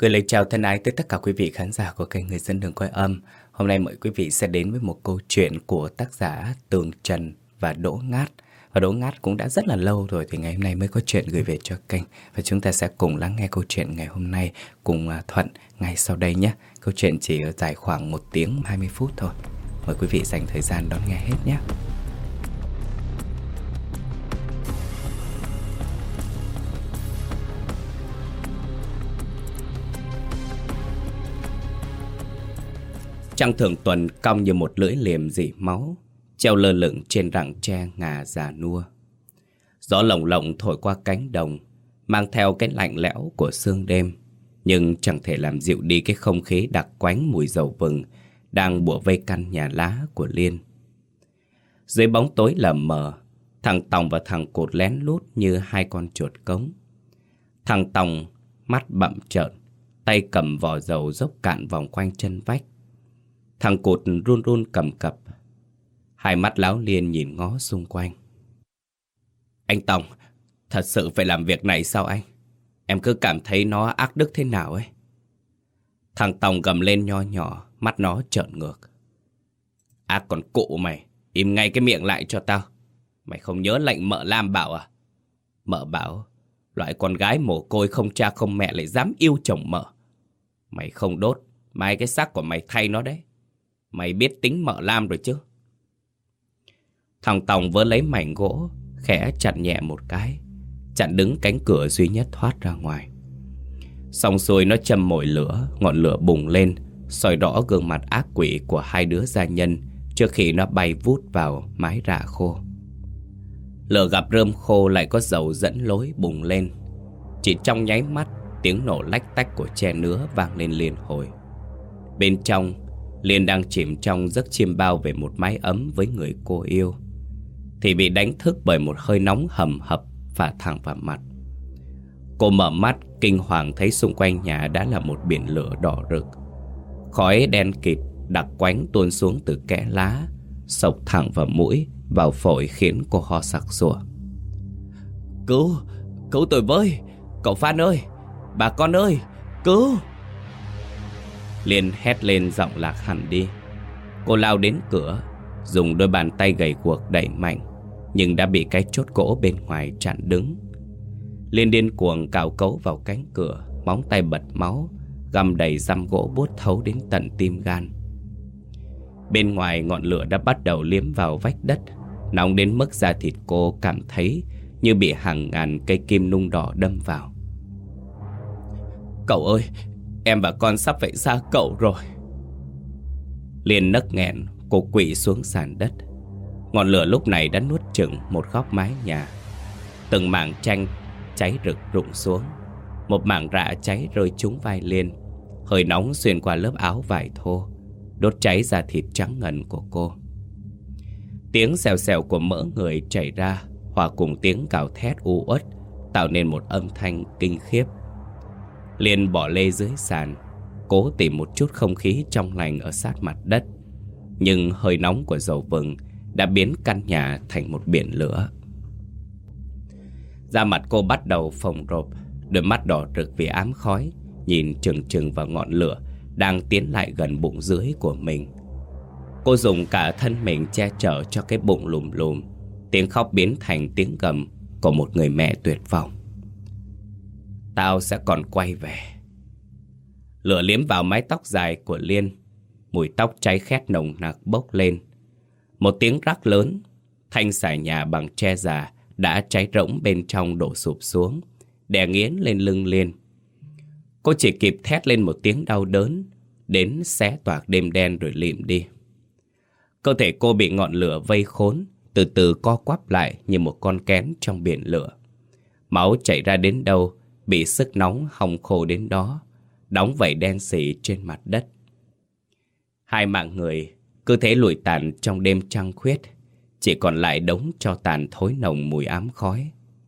Gửi lời chào thân ái tới tất cả quý vị khán giả của kênh Người Dân Đường Quay Âm. Hôm nay mời quý vị sẽ đến với một câu chuyện của tác giả Tường Trần và Đỗ Ngát. Và Đỗ Ngát cũng đã rất là lâu rồi thì ngày hôm nay mới có chuyện gửi về cho kênh. Và chúng ta sẽ cùng lắng nghe câu chuyện ngày hôm nay cùng Thuận ngay sau đây nhé. Câu chuyện chỉ dài khoảng 1 tiếng 20 phút thôi. Mời quý vị dành thời gian đón nghe hết nhé. Trăng thường tuần cong như một lưỡi liềm rỉ máu, treo lơ lửng trên rặng tre ngà già nua. Gió lồng lộng thổi qua cánh đồng, mang theo cái lạnh lẽo của sương đêm, nhưng chẳng thể làm dịu đi cái không khí đặc quánh mùi dầu vừng đang bủa vây căn nhà lá của Liên. Dưới bóng tối lờ mờ, thằng Tòng và thằng Cột lén lút như hai con chuột cống. Thằng Tòng mắt bặm trợn, tay cầm vò dầu dốc cạn vòng quanh chân vách. Thằng Cụt run run cầm cập, hai mắt láo liên nhìn ngó xung quanh. Anh Tòng, thật sự phải làm việc này sao anh? Em cứ cảm thấy nó ác đức thế nào ấy. Thằng Tòng gầm lên nho nhỏ, mắt nó trợn ngược. Ác còn cụ mày, im ngay cái miệng lại cho tao. Mày không nhớ lệnh mợ Lam bảo à? Mợ bảo, loại con gái mồ côi không cha không mẹ lại dám yêu chồng mợ. Mày không đốt, mai cái xác của mày thay nó đấy. Mày biết tính mợ Lam rồi chứ? Thằng Tòng vớ lấy mảnh gỗ, khẽ chặn nhẹ một cái, chặn đứng cánh cửa duy nhất thoát ra ngoài. Xong xuôi nó châm mồi lửa, ngọn lửa bùng lên, soi rõ gương mặt ác quỷ của hai đứa gia nhân trước khi nó bay vút vào mái rạ khô. Lửa gặp rơm khô lại có dầu dẫn lối bùng lên. Chỉ trong nháy mắt, tiếng nổ lách tách của tre nứa vang lên liên hồi. Bên trong, Liên đang chìm trong giấc chiêm bao về một mái ấm với người cô yêu, thì bị đánh thức bởi một hơi nóng hầm hập phả thẳng vào mặt. Cô mở mắt kinh hoàng thấy xung quanh nhà đã là một biển lửa đỏ rực. Khói đen kịt đặc quánh tuôn xuống từ kẽ lá, xộc thẳng vào mũi, vào phổi khiến cô ho sặc sụa. Cứu tôi với, cậu Phan ơi, bà con ơi, cứu! Liên hét lên giọng lạc hẳn đi. Cô lao đến cửa, dùng đôi bàn tay gầy guộc đẩy mạnh, nhưng đã bị cái chốt gỗ bên ngoài chặn đứng. Liên điên cuồng cào cấu vào cánh cửa, móng tay bật máu, găm đầy răm gỗ buốt thấu đến tận tim gan. Bên ngoài ngọn lửa đã bắt đầu liếm vào vách đất, nóng đến mức da thịt cô cảm thấy như bị hàng ngàn cây kim nung đỏ đâm vào. Cậu ơi, em và con sắp phải xa cậu rồi. Liên nấc nghẹn, cô quỵ xuống sàn đất. Ngọn lửa lúc này đã nuốt chửng một góc mái nhà. Từng mảng tranh cháy rực rụng xuống. Một mảng rạ cháy rơi trúng vai Liên. Hơi nóng xuyên qua lớp áo vải thô, đốt cháy da thịt trắng ngần của cô. Tiếng xèo xèo của mỡ người chảy ra, hòa cùng tiếng gào thét u uất, tạo nên một âm thanh kinh khiếp. Liên bỏ lê dưới sàn, cố tìm một chút không khí trong lành ở sát mặt đất. Nhưng hơi nóng của dầu vừng đã biến căn nhà thành một biển lửa. Da mặt cô bắt đầu phồng rộp, đôi mắt đỏ rực vì ám khói, nhìn chừng chừng vào ngọn lửa đang tiến lại gần bụng dưới của mình. Cô dùng cả thân mình che chở cho cái bụng lùm lùm. Tiếng khóc biến thành tiếng gầm của một người mẹ tuyệt vọng. Tao sẽ còn quay về. Lửa liếm vào mái tóc dài của Liên. Mùi tóc cháy khét nồng nặc bốc lên. Một tiếng rắc lớn. Thanh xài nhà bằng tre già đã cháy rỗng bên trong đổ sụp xuống, đè nghiến lên lưng Liên. Cô chỉ kịp thét lên một tiếng đau đớn, đến xé toạc đêm đen rồi lịm đi. Cơ thể cô bị ngọn lửa vây khốn, từ từ co quắp lại như một con kén trong biển lửa. Máu chảy ra đến đâu, bị sức nóng hong khô đến đó, đóng vảy đen xỉ trên mặt đất. Hai mạng người cứ thế lụi tàn trong đêm trăng khuyết, chỉ còn lại đống tro tàn thối nồng mùi ám khói.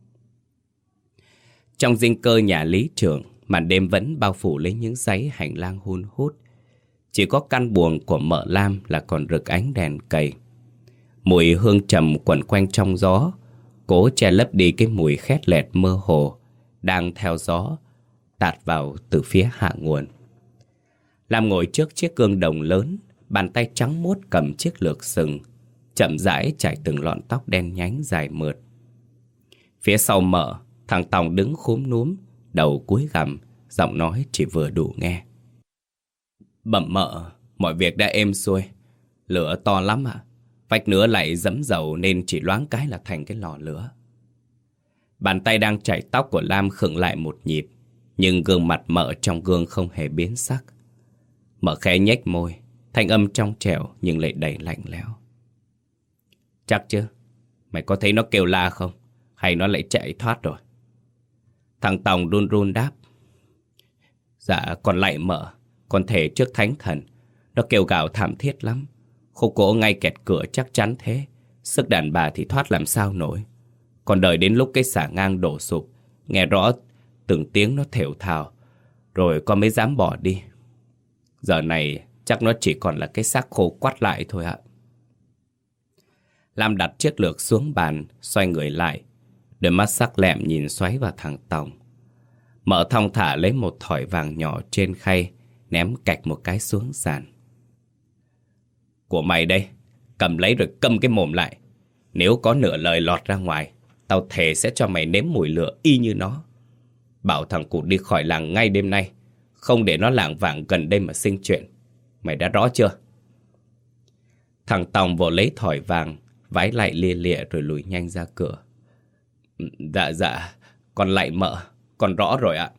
Trong dinh cơ nhà lý trưởng, màn đêm vẫn bao phủ lấy những dãy hành lang hun hút. Chỉ có căn buồng của mợ Lam là còn rực ánh đèn cầy. Mùi hương trầm quẩn quanh trong gió, cố che lấp đi cái mùi khét lẹt mơ hồ đang theo gió tạt vào từ phía hạ nguồn. Lam ngồi trước chiếc gương đồng lớn, bàn tay trắng muốt cầm chiếc lược sừng, chậm rãi chải từng lọn tóc đen nhánh dài mượt. Phía sau Mợ, thằng Tòng đứng khúm núm, đầu cúi gằm, giọng nói chỉ vừa đủ nghe. Bẩm Mợ, mọi việc đã êm xuôi. Lửa to lắm ạ. Vách nứa lại dẫm dầu nên chỉ loáng cái là thành cái lò lửa. Bàn tay đang chải tóc của Lam khựng lại một nhịp, nhưng gương mặt Mợ trong gương không hề biến sắc. Mợ khẽ nhếch môi, thanh âm trong trẻo nhưng lại đầy lạnh lẽo. Chắc chứ? Mày có thấy nó kêu la không? Hay nó lại chạy thoát rồi? Thằng Tòng run run đáp. Dạ con lạy Mợ, con thề trước thánh thần. Nó kêu gào thảm thiết lắm. Khúc gỗ ngay kẹt cửa chắc chắn thế. Sức đàn bà thì thoát làm sao nổi. Còn đợi đến lúc cái xà ngang đổ sụp, nghe rõ từng tiếng nó thều thào, rồi con mới dám bỏ đi. Giờ này chắc nó chỉ còn là cái xác khô quắt lại thôi ạ. Lam đặt chiếc lược xuống bàn, xoay người lại, đôi mắt sắc lẹm nhìn xoáy vào thằng Tòng. Mợ thong thả lấy một thỏi vàng nhỏ trên khay, ném cạch một cái xuống sàn. Của mày đây, cầm lấy rồi câm cái mồm lại. Nếu có nửa lời lọt ra ngoài, tao thề sẽ cho mày nếm mùi lửa y như nó. Bảo thằng Cụt đi khỏi làng ngay đêm nay, không để nó lảng vảng gần đây mà sinh chuyện. Mày đã rõ chưa? Thằng Tòng vội lấy thỏi vàng, vái lại lia lịa rồi lùi nhanh ra cửa. Dạ, con lạy Mợ, con rõ rồi ạ.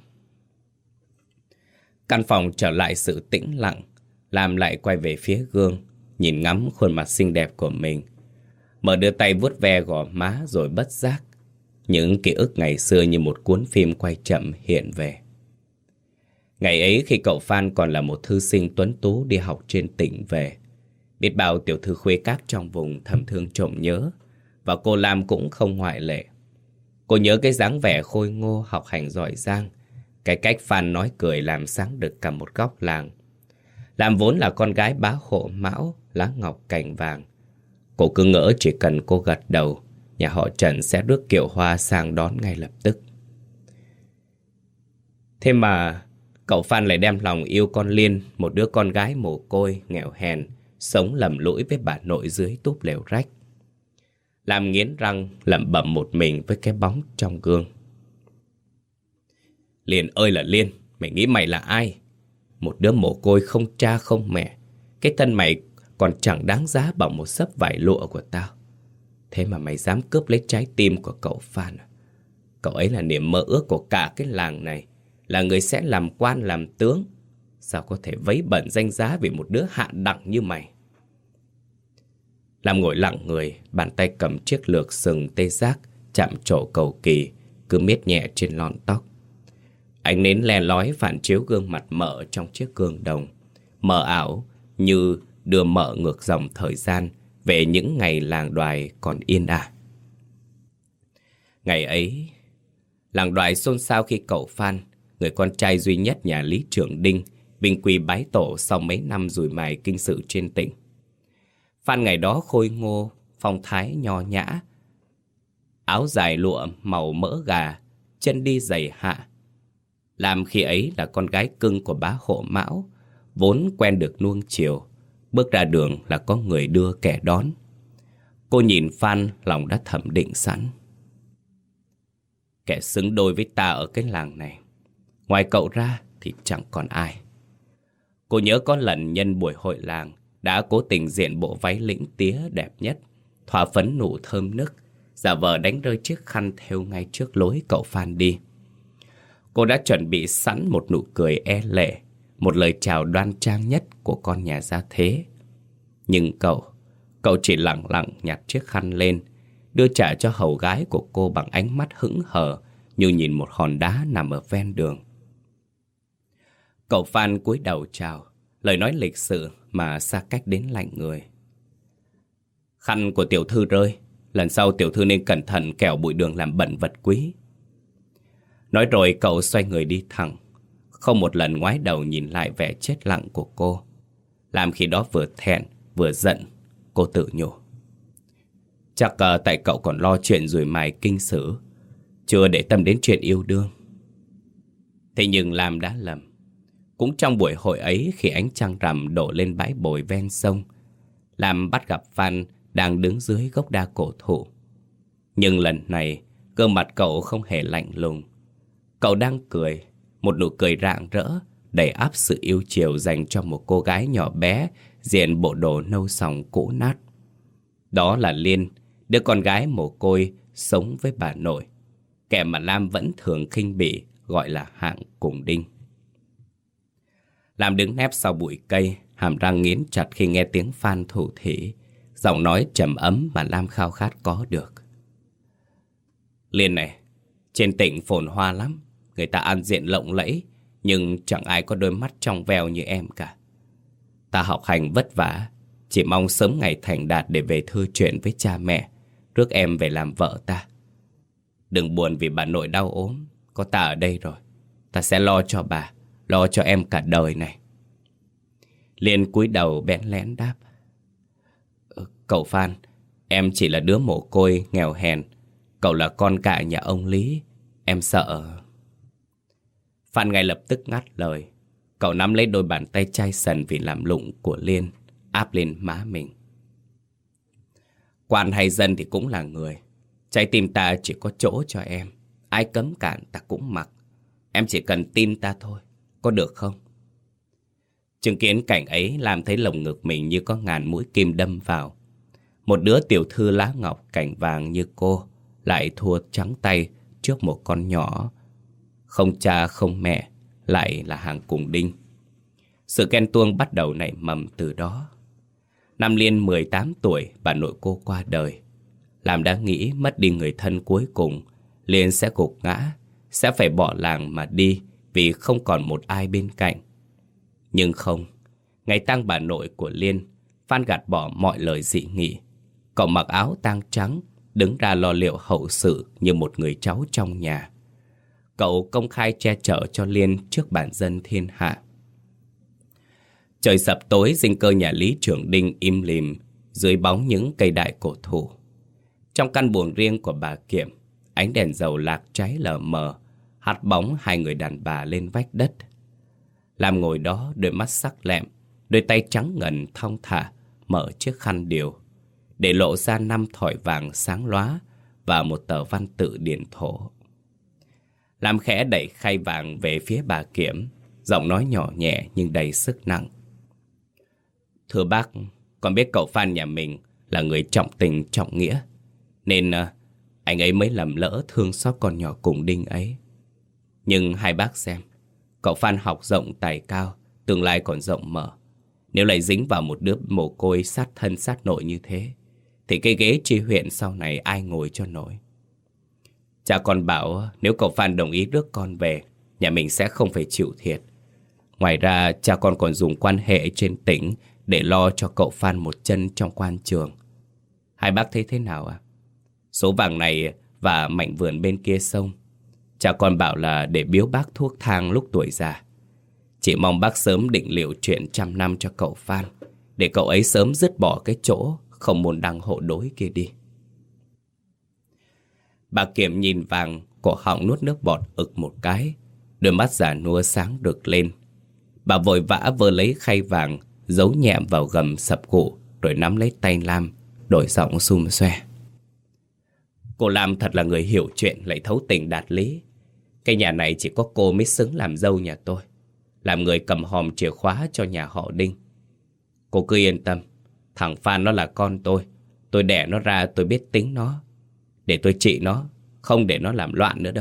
Căn phòng trở lại sự tĩnh lặng. Lam lại quay về phía gương, nhìn ngắm khuôn mặt xinh đẹp của mình. Mợ đưa tay vuốt ve gò má rồi bất giác. Những ký ức ngày xưa như một cuốn phim quay chậm hiện về. Ngày ấy khi cậu Phan còn là một thư sinh tuấn tú đi học trên tỉnh về, biết bao tiểu thư khuê các trong vùng thầm thương trộm nhớ, và cô Lam cũng không ngoại lệ. Cô nhớ cái dáng vẻ khôi ngô học hành giỏi giang, cái cách Phan nói cười làm sáng được cả một góc làng. Lam vốn là con gái bá hộ Mão, lá ngọc cành vàng. Cô cứ ngỡ chỉ cần cô gật đầu, nhà họ Trần sẽ rước kiệu hoa sang đón ngay lập tức. Thế mà cậu Phan lại đem lòng yêu con Liên, một đứa con gái mồ côi, nghèo hèn, sống lầm lũi với bà nội dưới túp lều rách. Lam nghiến răng lẩm bẩm một mình với cái bóng trong gương. Liên ơi là Liên, mày nghĩ mày là ai? Một đứa mồ côi không cha không mẹ, cái thân mày còn chẳng đáng giá bằng một xấp vải lụa của tao. Thế mà mày dám cướp lấy trái tim của cậu Phan à? Cậu ấy là niềm mơ ước của cả cái làng này, là người sẽ làm quan làm tướng. Sao có thể vấy bẩn danh giá vì một đứa hạ đẳng như mày? Lam ngồi lặng người, bàn tay cầm chiếc lược sừng tê giác, chạm trổ cầu kỳ, cứ miết nhẹ trên lọn tóc. Ánh nến le lói phản chiếu gương mặt Mợ trong chiếc gương đồng, mờ ảo như đưa Mợ ngược dòng thời gian về những ngày làng Đoài còn yên ả. Ngày ấy, làng Đoài xôn xao khi cậu Phan, người con trai duy nhất nhà Lý Trưởng Đinh, vinh quy bái tổ sau mấy năm dùi mài kinh sự trên tỉnh. Phan ngày đó khôi ngô, phong thái nho nhã, áo dài lụa màu mỡ gà, chân đi giày hạ. Lam khi ấy là con gái cưng của bá hộ Mão, vốn quen được nuông chiều, bước ra đường là có người đưa kẻ đón. Cô nhìn Phan, lòng đã thẩm định sẵn. Kẻ xứng đôi với ta ở cái làng này, ngoài cậu ra thì chẳng còn ai. Cô nhớ có lần nhân buổi hội làng, đã cố tình diện bộ váy lĩnh tía đẹp nhất, thoa phấn nụ thơm nức, giả vờ đánh rơi chiếc khăn thêu ngay trước lối cậu Phan đi. Cô đã chuẩn bị sẵn một nụ cười e lệ, một lời chào đoan trang nhất của con nhà gia thế. Nhưng cậu chỉ lặng lặng nhặt chiếc khăn lên, đưa trả cho hầu gái của cô bằng ánh mắt hững hờ như nhìn một hòn đá nằm ở ven đường. Cậu Phan cúi đầu chào, lời nói lịch sự mà xa cách đến lạnh người. Khăn của tiểu thư rơi, lần sau tiểu thư nên cẩn thận kẻo bụi đường làm bẩn vật quý. Nói rồi cậu xoay người đi thẳng, không một lần ngoái đầu nhìn lại vẻ chết lặng của cô. Làm khi đó vừa thẹn vừa giận, cô tự nhủ. Chắc tại cậu còn lo chuyện dùi mài kinh sử, chưa để tâm đến chuyện yêu đương. Thế nhưng Lam đã lầm. Cũng trong buổi hội ấy, khi ánh trăng rằm đổ lên bãi bồi ven sông, Lam bắt gặp Phan đang đứng dưới gốc đa cổ thụ. Nhưng lần này, gương mặt cậu không hề lạnh lùng. Cậu đang cười, một nụ cười rạng rỡ, đầy áp sự yêu chiều dành cho một cô gái nhỏ bé diện bộ đồ nâu sòng cũ nát. Đó là Liên, đứa con gái mồ côi sống với bà nội, kẻ mà Lam vẫn thường khinh bỉ gọi là hạng cùng đinh. Lam đứng nép sau bụi cây, hàm răng nghiến chặt khi nghe tiếng Phan thủ thỉ, giọng nói trầm ấm mà Lam khao khát có được. Liên này, trên tỉnh phồn hoa lắm, người ta ăn diện lộng lẫy, nhưng chẳng ai có đôi mắt trong veo như em cả. Ta học hành vất vả, chỉ mong sớm ngày thành đạt để về thưa chuyện với cha mẹ, rước em về làm vợ ta. Đừng buồn vì bà nội đau ốm, có ta ở đây rồi. Ta sẽ lo cho bà, lo cho em cả đời này. Liên cúi đầu bẽn lẽn đáp. Cậu Phan, em chỉ là đứa mồ côi, nghèo hèn. Cậu là con cả nhà ông Lý, em sợ. Phan ngay lập tức ngắt lời. Cậu nắm lấy đôi bàn tay chai sần vì làm lụng của Liên, áp lên má mình. Quan hay dân thì cũng là người. Trái tim ta chỉ có chỗ cho em. Ai cấm cản ta cũng mặc. Em chỉ cần tin ta thôi, có được không? Chứng kiến cảnh ấy làm thấy lồng ngực mình như có ngàn mũi kim đâm vào. Một đứa tiểu thư lá ngọc cảnh vàng như cô lại thua trắng tay trước một con nhỏ không cha không mẹ, lại là hàng cùng đinh. Sự ghen tuông bắt đầu nảy mầm từ đó. Năm Liên 18 tuổi, bà nội cô qua đời. Lam đã nghĩ mất đi người thân cuối cùng, Liên sẽ gục ngã, sẽ phải bỏ làng mà đi vì không còn một ai bên cạnh. Nhưng không, ngày tang bà nội của Liên, Phan gạt bỏ mọi lời dị nghị. Cậu mặc áo tang trắng, đứng ra lo liệu hậu sự như một người cháu trong nhà. Cậu công khai che chở cho Liên trước bản dân thiên hạ. Trời sập tối, dinh cơ nhà Lý Trưởng Đinh im lìm dưới bóng những cây đại cổ thụ. Trong căn buồng riêng của bà Kiểm, ánh đèn dầu lạc cháy lờ mờ, hắt bóng hai người đàn bà lên vách đất. Lam ngồi đó, đôi mắt sắc lẹm, đôi tay trắng ngần thong thả mở chiếc khăn điều, để lộ ra 5 thỏi vàng sáng lóa và một tờ văn tự điển thổ. Lam khẽ đẩy khay vàng về phía bà Kiểm, giọng nói nhỏ nhẹ nhưng đầy sức nặng. Thưa bác, con biết cậu Phan nhà mình là người trọng tình trọng nghĩa, nên anh ấy mới lầm lỡ thương xót con nhỏ cùng đinh ấy. Nhưng hai bác xem, cậu Phan học rộng tài cao, tương lai còn rộng mở. Nếu lại dính vào một đứa mồ côi sát thân sát nội như thế, thì cái ghế tri huyện sau này ai ngồi cho nổi. Cha con bảo nếu cậu Phan đồng ý rước con về, nhà mình sẽ không phải chịu thiệt. Ngoài ra, cha con còn dùng quan hệ trên tỉnh để lo cho cậu Phan một chân trong quan trường. Hai bác thấy thế nào ạ? Số vàng này và mảnh vườn bên kia sông, cha con bảo là để biếu bác thuốc thang lúc tuổi già. Chỉ mong bác sớm định liệu chuyện 100 năm cho cậu Phan, để cậu ấy sớm dứt bỏ cái chỗ không môn đăng hộ đối kia đi. Bà Kiểm nhìn vàng, cổ họng nuốt nước bọt ực một cái, đôi mắt già nua sáng rực lên. Bà vội vã vơ lấy khay vàng, giấu nhẹm vào gầm sập cụ, rồi nắm lấy tay Lam, đổi giọng xum xoe. Cô Lam thật là người hiểu chuyện, lại thấu tình đạt lý. Cái nhà này chỉ có cô mới xứng làm dâu nhà tôi, làm người cầm hòm chìa khóa cho nhà họ Đinh. Cô cứ yên tâm, thằng Phan nó là con tôi đẻ nó ra, tôi biết tính nó, để tôi trị nó, không để nó làm loạn nữa đâu.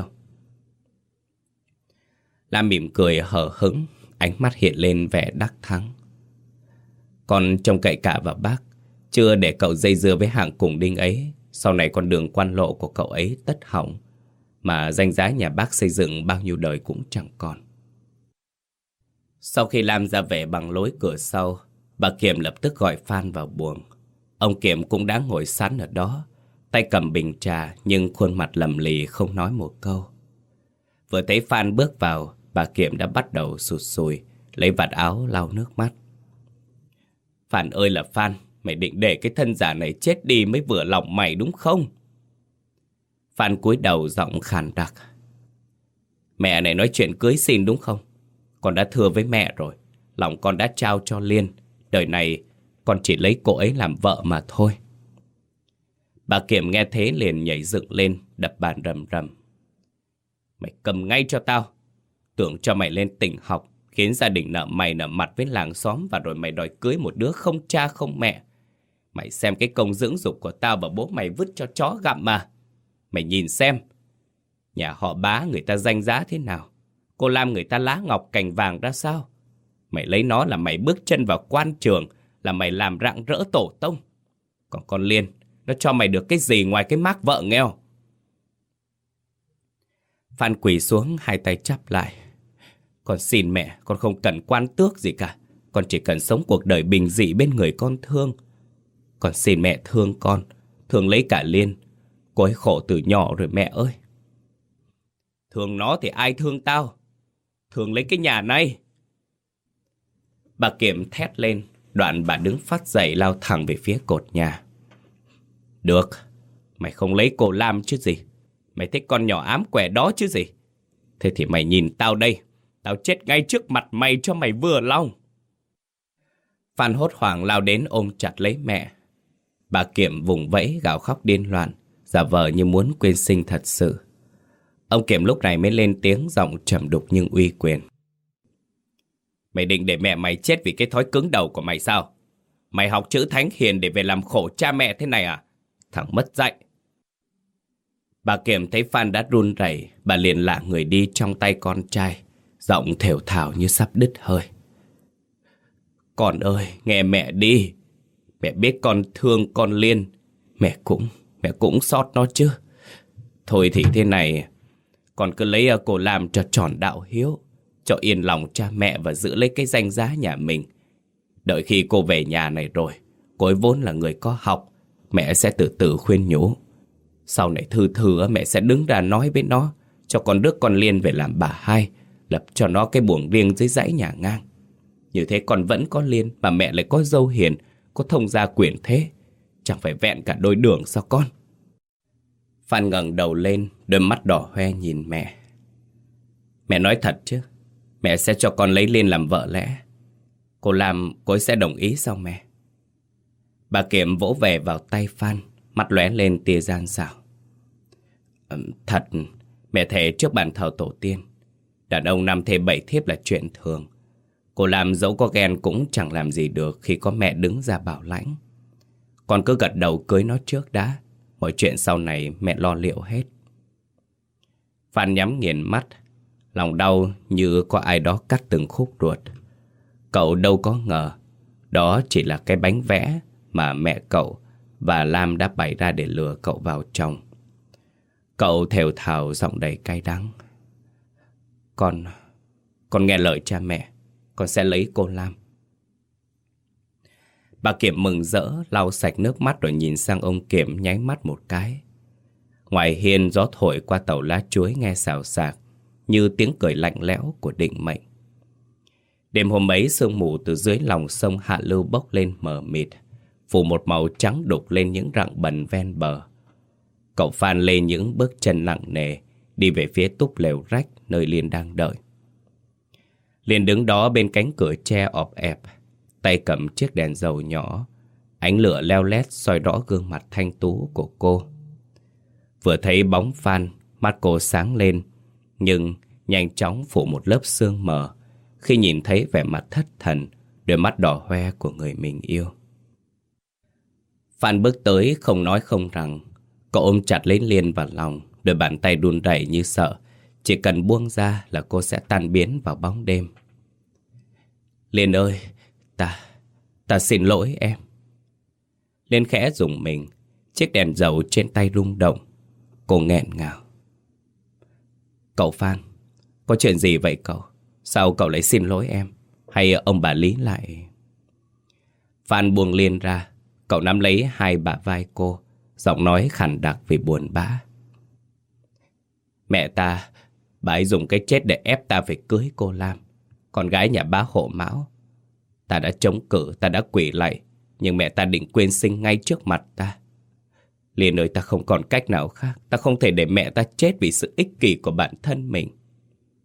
Lam mỉm cười hờ hững, ánh mắt hiện lên vẻ đắc thắng. Con trông cậy cả vào bác, chưa để cậu dây dưa với hạng cùng đinh ấy, sau này con đường quan lộ của cậu ấy tất hỏng, mà danh giá nhà bác xây dựng bao nhiêu đời cũng chẳng còn. Sau khi Lam ra về bằng lối cửa sau, bà Kiểm lập tức gọi Phan vào buồng. Ông Kiểm cũng đã ngồi sẵn ở đó, tay cầm bình trà nhưng khuôn mặt lầm lì không nói một câu. Vừa thấy Phan bước vào, bà Kiểm đã bắt đầu sụt sùi, lấy vạt áo lau nước mắt. Phan ơi là Phan, mày định để cái thân giả này chết đi mới vừa lòng mày đúng không? Phan cúi đầu giọng khàn đặc. Mẹ này nói chuyện cưới xin đúng không? Con đã thưa với mẹ rồi. Lòng con đã trao cho Liên. Đời này con chỉ lấy cô ấy làm vợ mà thôi. Bà Kiểm nghe thế liền nhảy dựng lên, đập bàn rầm rầm. Mày cầm ngay cho tao. Tưởng cho mày lên tỉnh học, khiến gia đình nợ mày nợ mặt với làng xóm, và rồi mày đòi cưới một đứa không cha không mẹ. Mày xem cái công dưỡng dục của tao và bố mày vứt cho chó gặm mà. Mày nhìn xem, nhà họ Bá người ta danh giá thế nào, cô Lam người ta lá ngọc cành vàng ra sao. Mày lấy nó là mày bước chân vào quan trường, là mày làm rạng rỡ tổ tông. Còn con Liên, nó cho mày được cái gì ngoài cái mác vợ nghèo? Phan quỳ xuống, hai tay chắp lại. Con xin mẹ, con không cần quan tước gì cả. Con chỉ cần sống cuộc đời bình dị bên người con thương. Con xin mẹ thương con, thương lấy cả Liên. Cô ấy khổ từ nhỏ rồi mẹ ơi. Thương nó thì ai thương tao? Thương lấy cái nhà này. Bà Kiểm thét lên, đoạn bà đứng phát dậy lao thẳng về phía cột nhà. Được, mày không lấy cô Lam chứ gì. Mày thích con nhỏ ám quẻ đó chứ gì. Thế thì mày nhìn tao đây. Tao chết ngay trước mặt mày cho mày vừa lòng. Phan hốt hoảng lao đến ôm chặt lấy mẹ. Bà Kiểm vùng vẫy gào khóc điên loạn, giả vờ như muốn quyên sinh thật sự. Ông Kiểm lúc này mới lên tiếng, giọng trầm đục nhưng uy quyền. Mày định để mẹ mày chết vì cái thói cứng đầu của mày sao? Mày học chữ thánh hiền để về làm khổ cha mẹ thế này à? Thằng mất dạy. Bà Kiểm thấy Phan đã run rẩy, bà liền lạ người đi trong tay con trai, giọng thều thào như sắp đứt hơi. Con ơi, nghe mẹ đi. Mẹ biết con thương con Liên. Mẹ cũng xót nó chứ. Thôi thì thế này, con cứ lấy cô làm cho tròn đạo hiếu, cho yên lòng cha mẹ và giữ lấy cái danh giá nhà mình. Đợi khi cô về nhà này rồi, cô ấy vốn là người có học, mẹ sẽ từ từ khuyên nhủ. Sau này thư mẹ sẽ đứng ra nói với nó, cho con rước con Liên về làm bà hai, lập cho nó cái buồng riêng dưới dãy nhà ngang. Như thế con vẫn có Liên, mà mẹ lại có dâu hiền, có thông gia quyền thế, chẳng phải vẹn cả đôi đường sao con? Phan ngẩng đầu lên, đôi mắt đỏ hoe nhìn mẹ. Mẹ nói thật chứ? Mẹ sẽ cho con lấy Liên làm vợ lẽ? Cô làm cô ấy sẽ đồng ý sao mẹ? Bà Kiểm vỗ về vào tay Phan, mắt lóe lên tia gian xảo. Thật, mẹ thề trước bàn thờ tổ tiên, đàn ông 5 thê 7 thiếp là chuyện thường. Cô làm dẫu có ghen cũng chẳng làm gì được khi có mẹ đứng ra bảo lãnh. Con cứ gật đầu cưới nó trước đã, mọi chuyện sau này mẹ lo liệu hết. Phan nhắm nghiền mắt, lòng đau như có ai đó cắt từng khúc ruột. Cậu đâu có ngờ đó chỉ là cái bánh vẽ mà mẹ cậu và Lam đã bày ra để lừa cậu vào chồng. Cậu thều thào giọng đầy cay đắng. Con nghe lời cha mẹ, con sẽ lấy cô Lam. Bà Kiểm mừng rỡ lau sạch nước mắt rồi nhìn sang ông Kiểm nháy mắt một cái. Ngoài hiên gió thổi qua tàu lá chuối nghe xào xạc như tiếng cười lạnh lẽo của định mệnh. Đêm hôm ấy sương mù từ dưới lòng sông Hạ Lưu bốc lên mờ mịt, phủ một màu trắng đục lên những rặng bần ven bờ. Cậu Phan lên những bước chân nặng nề đi về phía túp lều rách nơi Liên đang đợi. Liên đứng đó bên cánh cửa tre ọp ẹp, tay cầm chiếc đèn dầu nhỏ, ánh lửa leo lét soi rõ gương mặt thanh tú của cô. Vừa thấy bóng Phan, mắt cô sáng lên, nhưng nhanh chóng phủ một lớp sương mờ khi nhìn thấy vẻ mặt thất thần, đôi mắt đỏ hoe của người mình yêu. Phan bước tới không nói không rằng, cậu ôm chặt lấy Liên vào lòng, đôi bàn tay run rẩy như sợ, chỉ cần buông ra là cô sẽ tan biến vào bóng đêm. Liên ơi, ta xin lỗi em. Liên khẽ rùng mình, chiếc đèn dầu trên tay rung động. Cô nghẹn ngào. Cậu Phan, có chuyện gì vậy cậu? Sao cậu lại xin lỗi em? Hay ông bà Lý lại... Phan buông Liên ra, cậu nắm lấy hai bả vai cô, giọng nói khàn đặc vì buồn bã. Mẹ ta, bà ấy dùng cái chết để ép ta phải cưới cô Lam, con gái nhà bá Hộ Mão. Ta đã chống cự, ta đã quỳ lạy, nhưng mẹ ta định quyên sinh ngay trước mặt ta. Liên ơi, ta không còn cách nào khác. Ta không thể để mẹ ta chết vì sự ích kỷ của bản thân mình.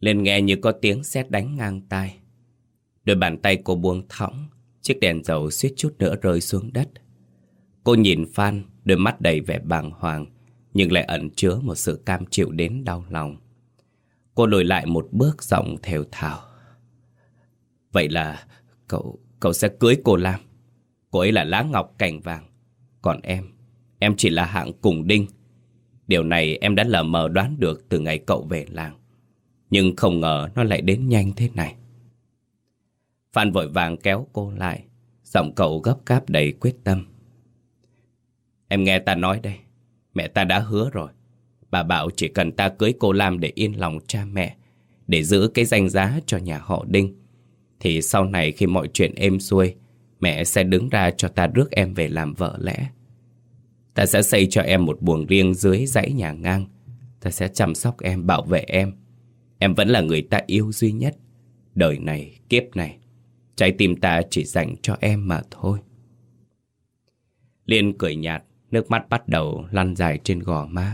Liền nghe như có tiếng sét đánh ngang tai. Đôi bàn tay cô buông thõng, chiếc đèn dầu suýt chút nữa rơi xuống đất. Cô nhìn Phan, đôi mắt đầy vẻ bàng hoàng, nhưng lại ẩn chứa một sự cam chịu đến đau lòng. Cô lùi lại một bước, giọng thều thào. Vậy là cậu sẽ cưới cô Lam. Cô ấy là lá ngọc cành vàng. Còn em chỉ là hạng cùng đinh. Điều này em đã lờ mờ đoán được từ ngày cậu về làng. Nhưng không ngờ nó lại đến nhanh thế này. Phan vội vàng kéo cô lại, giọng cậu gấp gáp đầy quyết tâm. Em nghe ta nói đây, mẹ ta đã hứa rồi. Bà bảo chỉ cần ta cưới cô Lam để yên lòng cha mẹ, để giữ cái danh giá cho nhà họ Đinh, thì sau này khi mọi chuyện êm xuôi, mẹ sẽ đứng ra cho ta rước em về làm vợ lẽ. Ta sẽ xây cho em một buồng riêng dưới dãy nhà ngang. Ta sẽ chăm sóc em, bảo vệ em. Em vẫn là người ta yêu duy nhất. Đời này, kiếp này, trái tim ta chỉ dành cho em mà thôi. Liên cười nhạt, nước mắt bắt đầu lăn dài trên gò má.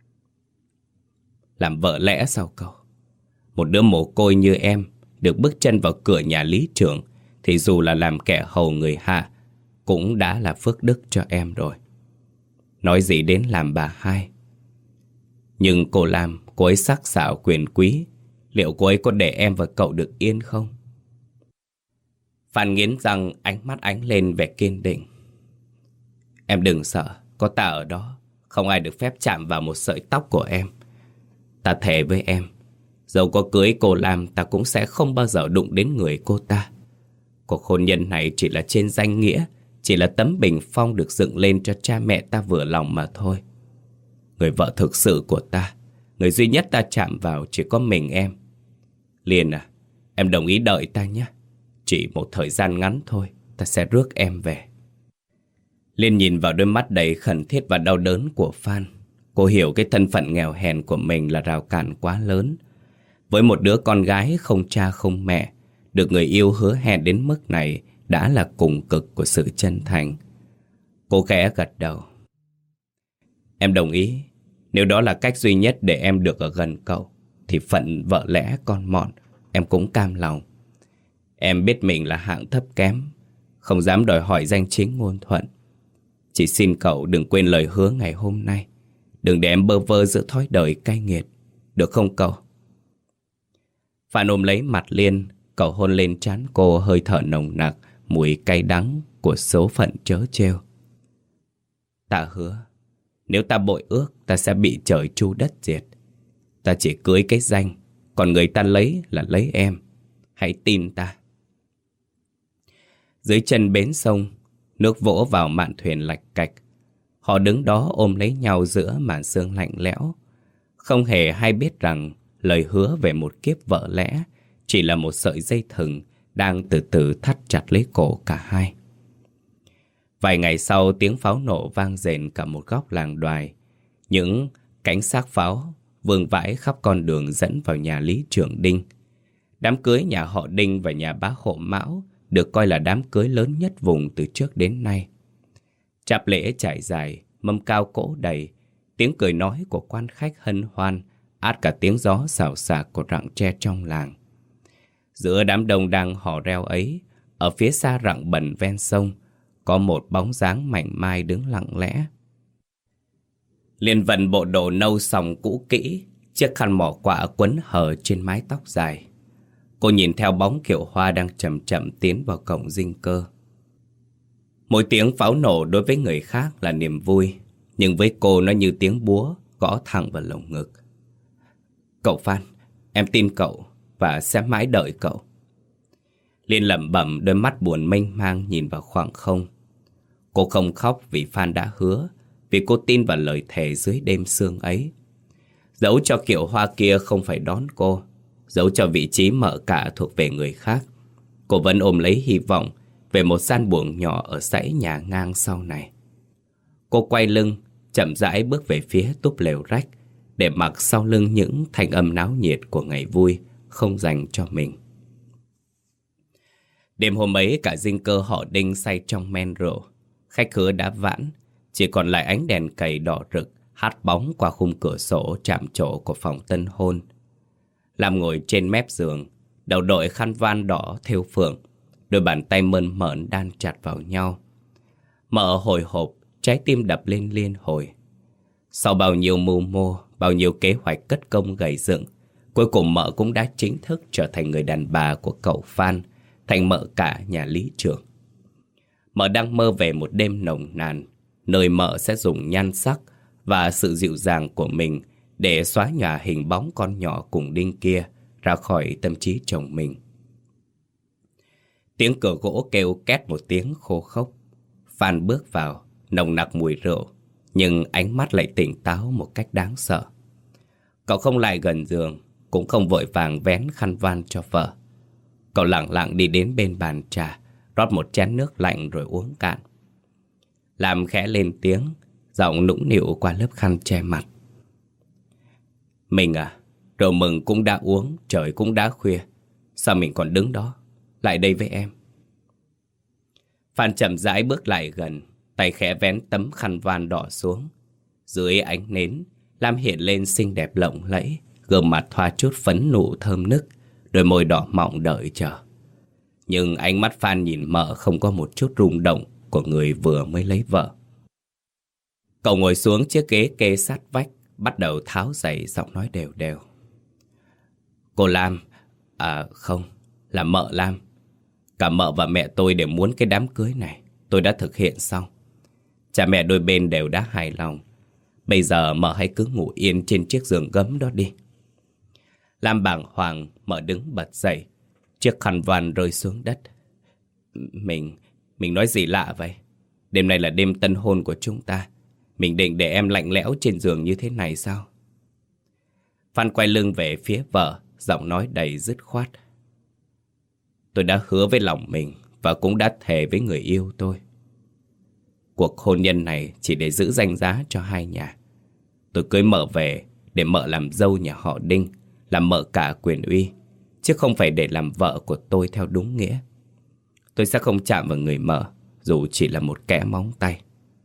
Làm vợ lẽ sao cậu? Một đứa mồ côi như em được bước chân vào cửa nhà lý trưởng thì dù là làm kẻ hầu người hạ cũng đã là phước đức cho em rồi. Nói gì đến làm bà hai. Nhưng cô Lam, cô ấy sắc sảo quyền quý, liệu cô ấy có để em và cậu được yên không? Phan nghiến răng, ánh mắt ánh lên vẻ kiên định. Em đừng sợ, có ta ở đó, không ai được phép chạm vào một sợi tóc của em. Ta thề với em, dẫu có cưới cô Lam, ta cũng sẽ không bao giờ đụng đến người cô ta. Cuộc hôn nhân này chỉ là trên danh nghĩa, chỉ là tấm bình phong được dựng lên cho cha mẹ ta vừa lòng mà thôi. Người vợ thực sự của ta, người duy nhất ta chạm vào chỉ có mình em. Liên à, em đồng ý đợi ta nhé. Chỉ một thời gian ngắn thôi, ta sẽ rước em về. Liên nhìn vào đôi mắt đầy khẩn thiết và đau đớn của Phan. Cô hiểu cái thân phận nghèo hèn của mình là rào cản quá lớn. Với một đứa con gái không cha không mẹ, được người yêu hứa hẹn đến mức này đã là cùng cực của sự chân thành. Cô khẽ gật đầu. Em đồng ý. Nếu đó là cách duy nhất để em được ở gần cậu, thì phận vợ lẽ con mọn em cũng cam lòng. Em biết mình là hạng thấp kém, không dám đòi hỏi danh chính ngôn thuận. Chỉ xin cậu đừng quên lời hứa ngày hôm nay. Đừng để em bơ vơ giữa thói đời cay nghiệt, được không cậu? Phan ôm lấy mặt Liên, cậu hôn lên trán cô, hơi thở nồng nặc, mùi cay đắng của số phận trớ trêu. Ta hứa, nếu ta bội ước, ta sẽ bị trời tru đất diệt. Ta chỉ cưới cái danh, còn người ta lấy là lấy em. Hãy tin ta. Dưới chân bến sông, nước vỗ vào mạn thuyền lạch cạch. Họ đứng đó ôm lấy nhau giữa màn sương lạnh lẽo, không hề hay biết rằng lời hứa về một kiếp vợ lẽ chỉ là một sợi dây thừng đang từ từ thắt chặt lấy cổ cả hai. Vài ngày sau, tiếng pháo nổ vang rền cả một góc làng Đoài. Những cánh xác pháo vương vãi khắp con đường dẫn vào nhà lý trưởng Đinh. Đám cưới nhà họ Đinh và nhà bá hộ Mão được coi là đám cưới lớn nhất vùng từ trước đến nay. Chạp lễ trải dài, mâm cao cỗ đầy, tiếng cười nói của quan khách hân hoan át cả tiếng gió xào xạc của rặng tre trong làng. Giữa đám đông đang hò reo ấy, ở phía xa rặng bần ven sông, có một bóng dáng mảnh mai đứng lặng lẽ. Liên vận bộ đồ nâu sòng cũ kỹ, chiếc khăn mỏ quạ quấn hở trên mái tóc dài. Cô nhìn theo bóng Kiều Hoa đang chậm chậm tiến vào cổng dinh cơ. Mỗi tiếng pháo nổ đối với người khác là niềm vui, nhưng với cô nó như tiếng búa gõ thẳng vào lồng ngực. Cậu Phan, em tin cậu và sẽ mãi đợi cậu. Liên lẩm bẩm, đôi mắt buồn mênh mang nhìn vào khoảng không. Cô không khóc vì Phan đã hứa, vì cô tin vào lời thề dưới đêm sương ấy. Dẫu cho Kiều Hoa kia không phải đón cô, dẫu cho vị trí mợ cả thuộc về người khác, cô vẫn ôm lấy hy vọng về một gian buồng nhỏ ở dãy nhà ngang sau này. Cô quay lưng, chậm rãi bước về phía túp lều rách, để mặc sau lưng những thanh âm náo nhiệt của ngày vui không dành cho mình. Đêm hôm ấy, cả dinh cơ họ Đinh say trong men rượu. Khách khứa đã vãn, chỉ còn lại ánh đèn cầy đỏ rực hắt bóng qua khung cửa sổ chạm trổ của phòng tân hôn. Lam ngồi trên mép giường, đầu đội khăn voan đỏ thêu phượng, đôi bàn tay mơn mởn đan chặt vào nhau. Mợ hồi hộp, trái tim đập lên liên hồi. Sau bao nhiêu mưu mô, bao nhiêu kế hoạch cất công gầy dựng, cuối cùng mợ cũng đã chính thức trở thành người đàn bà của cậu Phan, thành mợ cả nhà lý trưởng. Mợ đang mơ về một đêm nồng nàn, nơi mợ sẽ dùng nhan sắc và sự dịu dàng của mình để xóa nhòa hình bóng con nhỏ cùng đinh kia ra khỏi tâm trí chồng mình. Tiếng cửa gỗ kêu két một tiếng khô khốc. Phan bước vào, nồng nặc mùi rượu, nhưng ánh mắt lại tỉnh táo một cách đáng sợ. Cậu không lại gần giường, cũng không vội vàng vén khăn voan cho vợ. Cậu lặng lặng đi đến bên bàn trà, rót một chén nước lạnh rồi uống cạn. Làm khẽ lên tiếng, giọng nũng nịu qua lớp khăn che mặt. Mình à, rượu mừng cũng đã uống, trời cũng đã khuya. Sao mình còn đứng đó, lại đây với em? Phan chậm rãi bước lại gần, tay khẽ vén tấm khăn voan đỏ xuống. Dưới ánh nến, Lam hiện lên xinh đẹp lộng lẫy, gương mặt thoa chút phấn nụ thơm nức, đôi môi đỏ mọng đợi chờ. Nhưng ánh mắt Phan nhìn mợ không có một chút rung động của người vừa mới lấy vợ. Cậu ngồi xuống chiếc ghế kê sát vách, bắt đầu tháo giày, giọng nói đều đều. Cô Lam, không, là mợ Lam. Cả mợ và mẹ tôi đều muốn cái đám cưới này, tôi đã thực hiện xong. Cha mẹ đôi bên đều đã hài lòng. Bây giờ mợ hãy cứ ngủ yên trên chiếc giường gấm đó đi. Lam bàng hoàng, mợ đứng bật dậy. Chiếc khăn voan rơi xuống đất. Mình nói gì lạ vậy? Đêm nay là đêm tân hôn của chúng ta. Mình định để em lạnh lẽo trên giường như thế này sao? Phan quay lưng về phía vợ, giọng nói đầy dứt khoát. Tôi đã hứa với lòng mình và cũng đã thề với người yêu tôi. Cuộc hôn nhân này chỉ để giữ danh giá cho hai nhà. Tôi cưới mợ về để mợ làm dâu nhà họ Đinh, làm mợ cả quyền uy, chứ không phải để làm vợ của tôi theo đúng nghĩa. Tôi sẽ không chạm vào người mợ, dù chỉ là một kẽ móng tay.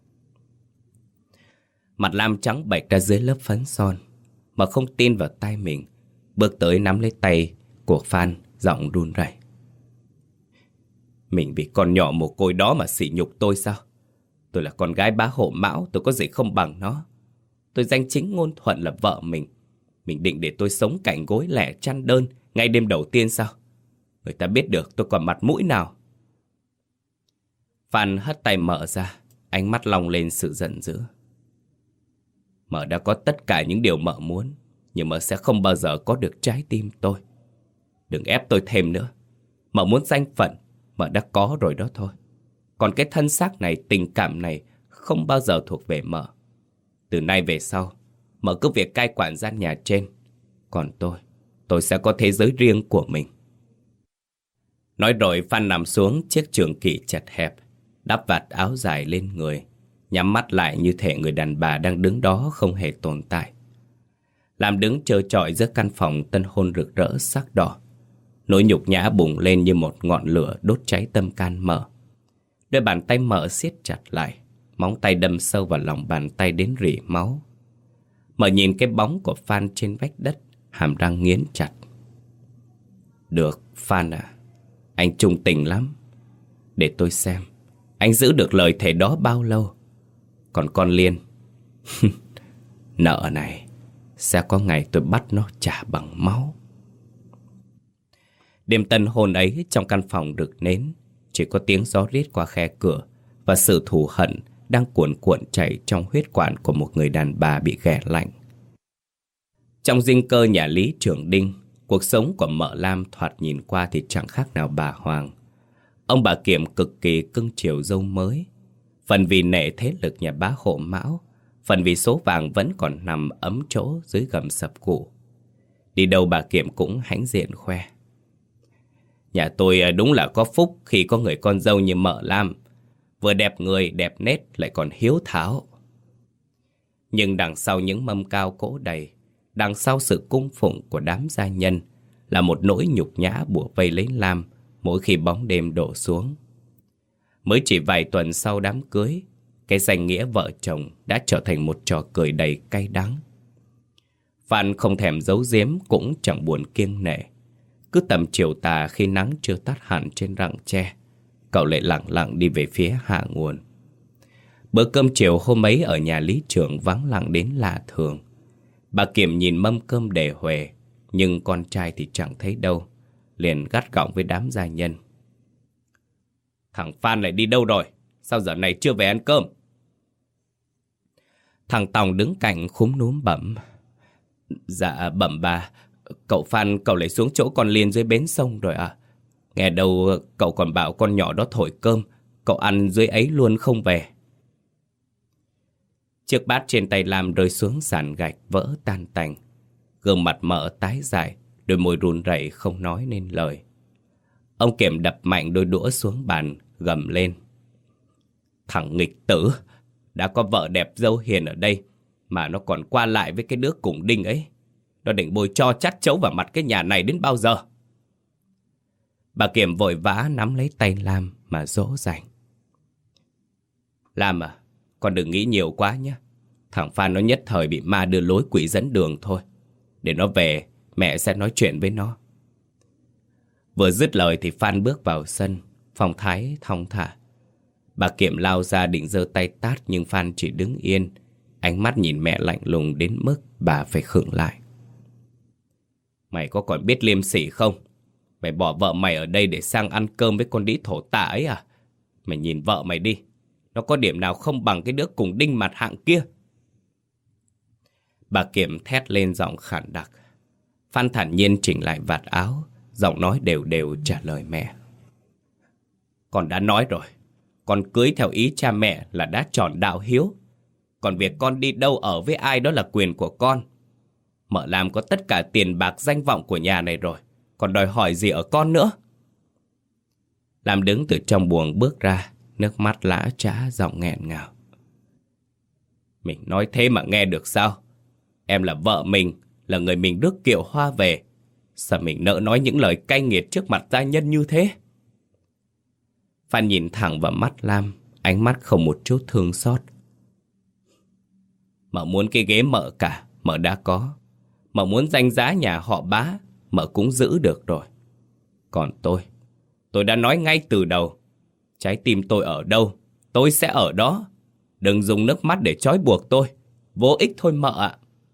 Mặt Lam trắng bệch ra dưới lớp phấn son. Mợ không tin vào tay mình, bước tới nắm lấy tay của Phan, giọng run rẩy. Mình vì con nhỏ mồ côi đó mà sỉ nhục tôi sao? Tôi là con gái bá hộ Mão, tôi có gì không bằng nó. Tôi danh chính ngôn thuận là vợ mình. Mình định để tôi sống cạnh gối lẻ chăn đơn ngay đêm đầu tiên sao? Người ta biết được tôi còn mặt mũi nào? Phan hất tay mợ ra, ánh mắt long lên sự giận dữ. Mợ đã có tất cả những điều mợ muốn, nhưng mợ sẽ không bao giờ có được trái tim tôi. Đừng ép tôi thêm nữa. Mợ muốn danh phận, mợ đã có rồi đó thôi. Còn cái thân xác này, tình cảm này không bao giờ thuộc về mợ. Từ nay về sau, mợ cứ việc cai quản gian nhà trên. Còn tôi sẽ có thế giới riêng của mình. Nói rồi Phan nằm xuống chiếc trường kỷ chật hẹp, đắp vạt áo dài lên người, nhắm mắt lại như thể người đàn bà đang đứng đó không hề tồn tại. Làm đứng trơ trọi giữa căn phòng tân hôn rực rỡ sắc đỏ. Nỗi nhục nhã bùng lên như một ngọn lửa đốt cháy tâm can mợ. Đôi bàn tay mợ siết chặt lại, móng tay đâm sâu vào lòng bàn tay đến rỉ máu. Mợ nhìn cái bóng của Phan trên vách đất, hàm răng nghiến chặt. Được, Phan à, anh trung tình lắm. Để tôi xem, anh giữ được lời thề đó bao lâu. Còn con Liên, nợ này sẽ có ngày tôi bắt nó trả bằng máu. Đêm tân hôn ấy trong căn phòng rực nến, chỉ có tiếng gió rít qua khe cửa và sự thù hận đang cuồn cuộn chảy trong huyết quản của một người đàn bà bị ghẻ lạnh. Trong dinh cơ nhà Lý Trường Đinh, cuộc sống của mợ Lam thoạt nhìn qua thì chẳng khác nào bà Hoàng. Ông bà Kiểm cực kỳ cưng chiều dâu mới, phần vì nể thế lực nhà bá hộ Mão, phần vì số vàng vẫn còn nằm ấm chỗ dưới gầm sập cũ. Đi đâu bà Kiểm cũng hãnh diện khoe. Nhà tôi đúng là có phúc khi có người con dâu như mợ Lam, vừa đẹp người, đẹp nết lại còn hiếu thảo. Nhưng đằng sau những mâm cao cỗ đầy, đằng sau sự cung phụng của đám gia nhân là một nỗi nhục nhã bủa vây lấy Lam mỗi khi bóng đêm đổ xuống. Mới chỉ vài tuần sau đám cưới, cái danh nghĩa vợ chồng đã trở thành một trò cười đầy cay đắng. Phan không thèm giấu giếm cũng chẳng buồn kiêng nể. Cứ tầm chiều tà khi nắng chưa tắt hẳn trên rặng tre, cậu lại lặng lặng đi về phía hạ nguồn. Bữa cơm chiều hôm ấy ở nhà lý trưởng vắng lặng đến lạ thường. Bà Kiểm nhìn mâm cơm để huề, nhưng con trai thì chẳng thấy đâu, liền gắt gỏng với đám gia nhân. Thằng Phan lại đi đâu rồi? Sao giờ này chưa về ăn cơm? Thằng Tòng đứng cạnh khúm núm bẩm. Dạ bẩm bà, cậu Phan cậu lại xuống chỗ con Liên dưới bến sông rồi à? Nghe đâu cậu còn bảo con nhỏ đó thổi cơm, cậu ăn dưới ấy luôn không về. Chiếc bát trên tay Lam rơi xuống sàn gạch vỡ tan tành. Gương mặt mợ tái dại, đôi môi run rẩy không nói nên lời. Ông Kiểm đập mạnh đôi đũa xuống bàn, gầm lên. Thằng nghịch tử, đã có vợ đẹp dâu hiền ở đây mà nó còn qua lại với cái đứa cùng đinh ấy. Nó định bôi cho chát chấu vào mặt cái nhà này đến bao giờ? Bà Kiểm vội vã nắm lấy tay Lam mà dỗ dành. Lam à, con đừng nghĩ nhiều quá nhé. Thằng Phan nó nhất thời bị ma đưa lối quỷ dẫn đường thôi. Để nó về, mẹ sẽ nói chuyện với nó. Vừa dứt lời thì Phan bước vào sân, phong thái thong thả. Bà Kiểm lao ra định giơ tay tát, nhưng Phan chỉ đứng yên, ánh mắt nhìn mẹ lạnh lùng đến mức bà phải khựng lại. Mày có còn biết liêm sỉ không? Mày bỏ vợ mày ở đây để sang ăn cơm với con đĩ thổ tả ấy à? Mày nhìn vợ mày đi, nó có điểm nào không bằng cái đứa cùng đinh mặt hạng kia? Bà Kiểm thét lên giọng khản đặc. Phan thản nhiên chỉnh lại vạt áo, giọng nói đều đều trả lời mẹ. Con đã nói rồi, con cưới theo ý cha mẹ là đã tròn đạo hiếu. Còn việc con đi đâu ở với ai đó là quyền của con. Mợ làm có tất cả tiền bạc danh vọng của nhà này rồi, còn đòi hỏi gì ở con nữa? Lam đứng từ trong buồng bước ra, nước mắt lã chã, giọng nghẹn ngào. Mình nói thế mà nghe được sao? Em là vợ mình, là người mình rước kiệu hoa về. Sao mình nỡ nói những lời cay nghiệt trước mặt gia nhân như thế? Phan nhìn thẳng vào mắt Lam, ánh mắt không một chút thương xót. Mợ muốn cái ghế mợ cả, mợ đã có. Mợ muốn danh giá nhà họ Bá, mợ cũng giữ được rồi. Còn tôi đã nói ngay từ đầu. Trái tim tôi ở đâu, tôi sẽ ở đó. Đừng dùng nước mắt để trói buộc tôi. Vô ích thôi mợ ạ.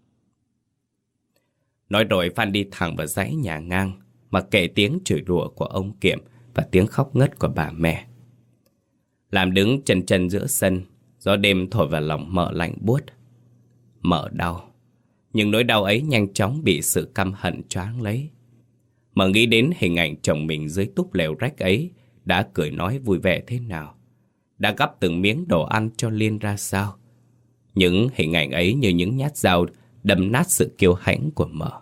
Nói rồi Phan đi thẳng vào dãy nhà ngang, mặc kệ tiếng chửi rủa của ông Kiểm và tiếng khóc ngất của bà mẹ. Làm đứng chân chân giữa sân, gió đêm thổi vào lòng mợ lạnh buốt. Mợ đau, nhưng nỗi đau ấy nhanh chóng bị sự căm hận choáng lấy. Mợ nghĩ đến hình ảnh chồng mình dưới túp lều rách ấy đã cười nói vui vẻ thế nào, đã gắp từng miếng đồ ăn cho Liên ra sao. Những hình ảnh ấy như những nhát dao đâm nát sự kiêu hãnh của mợ.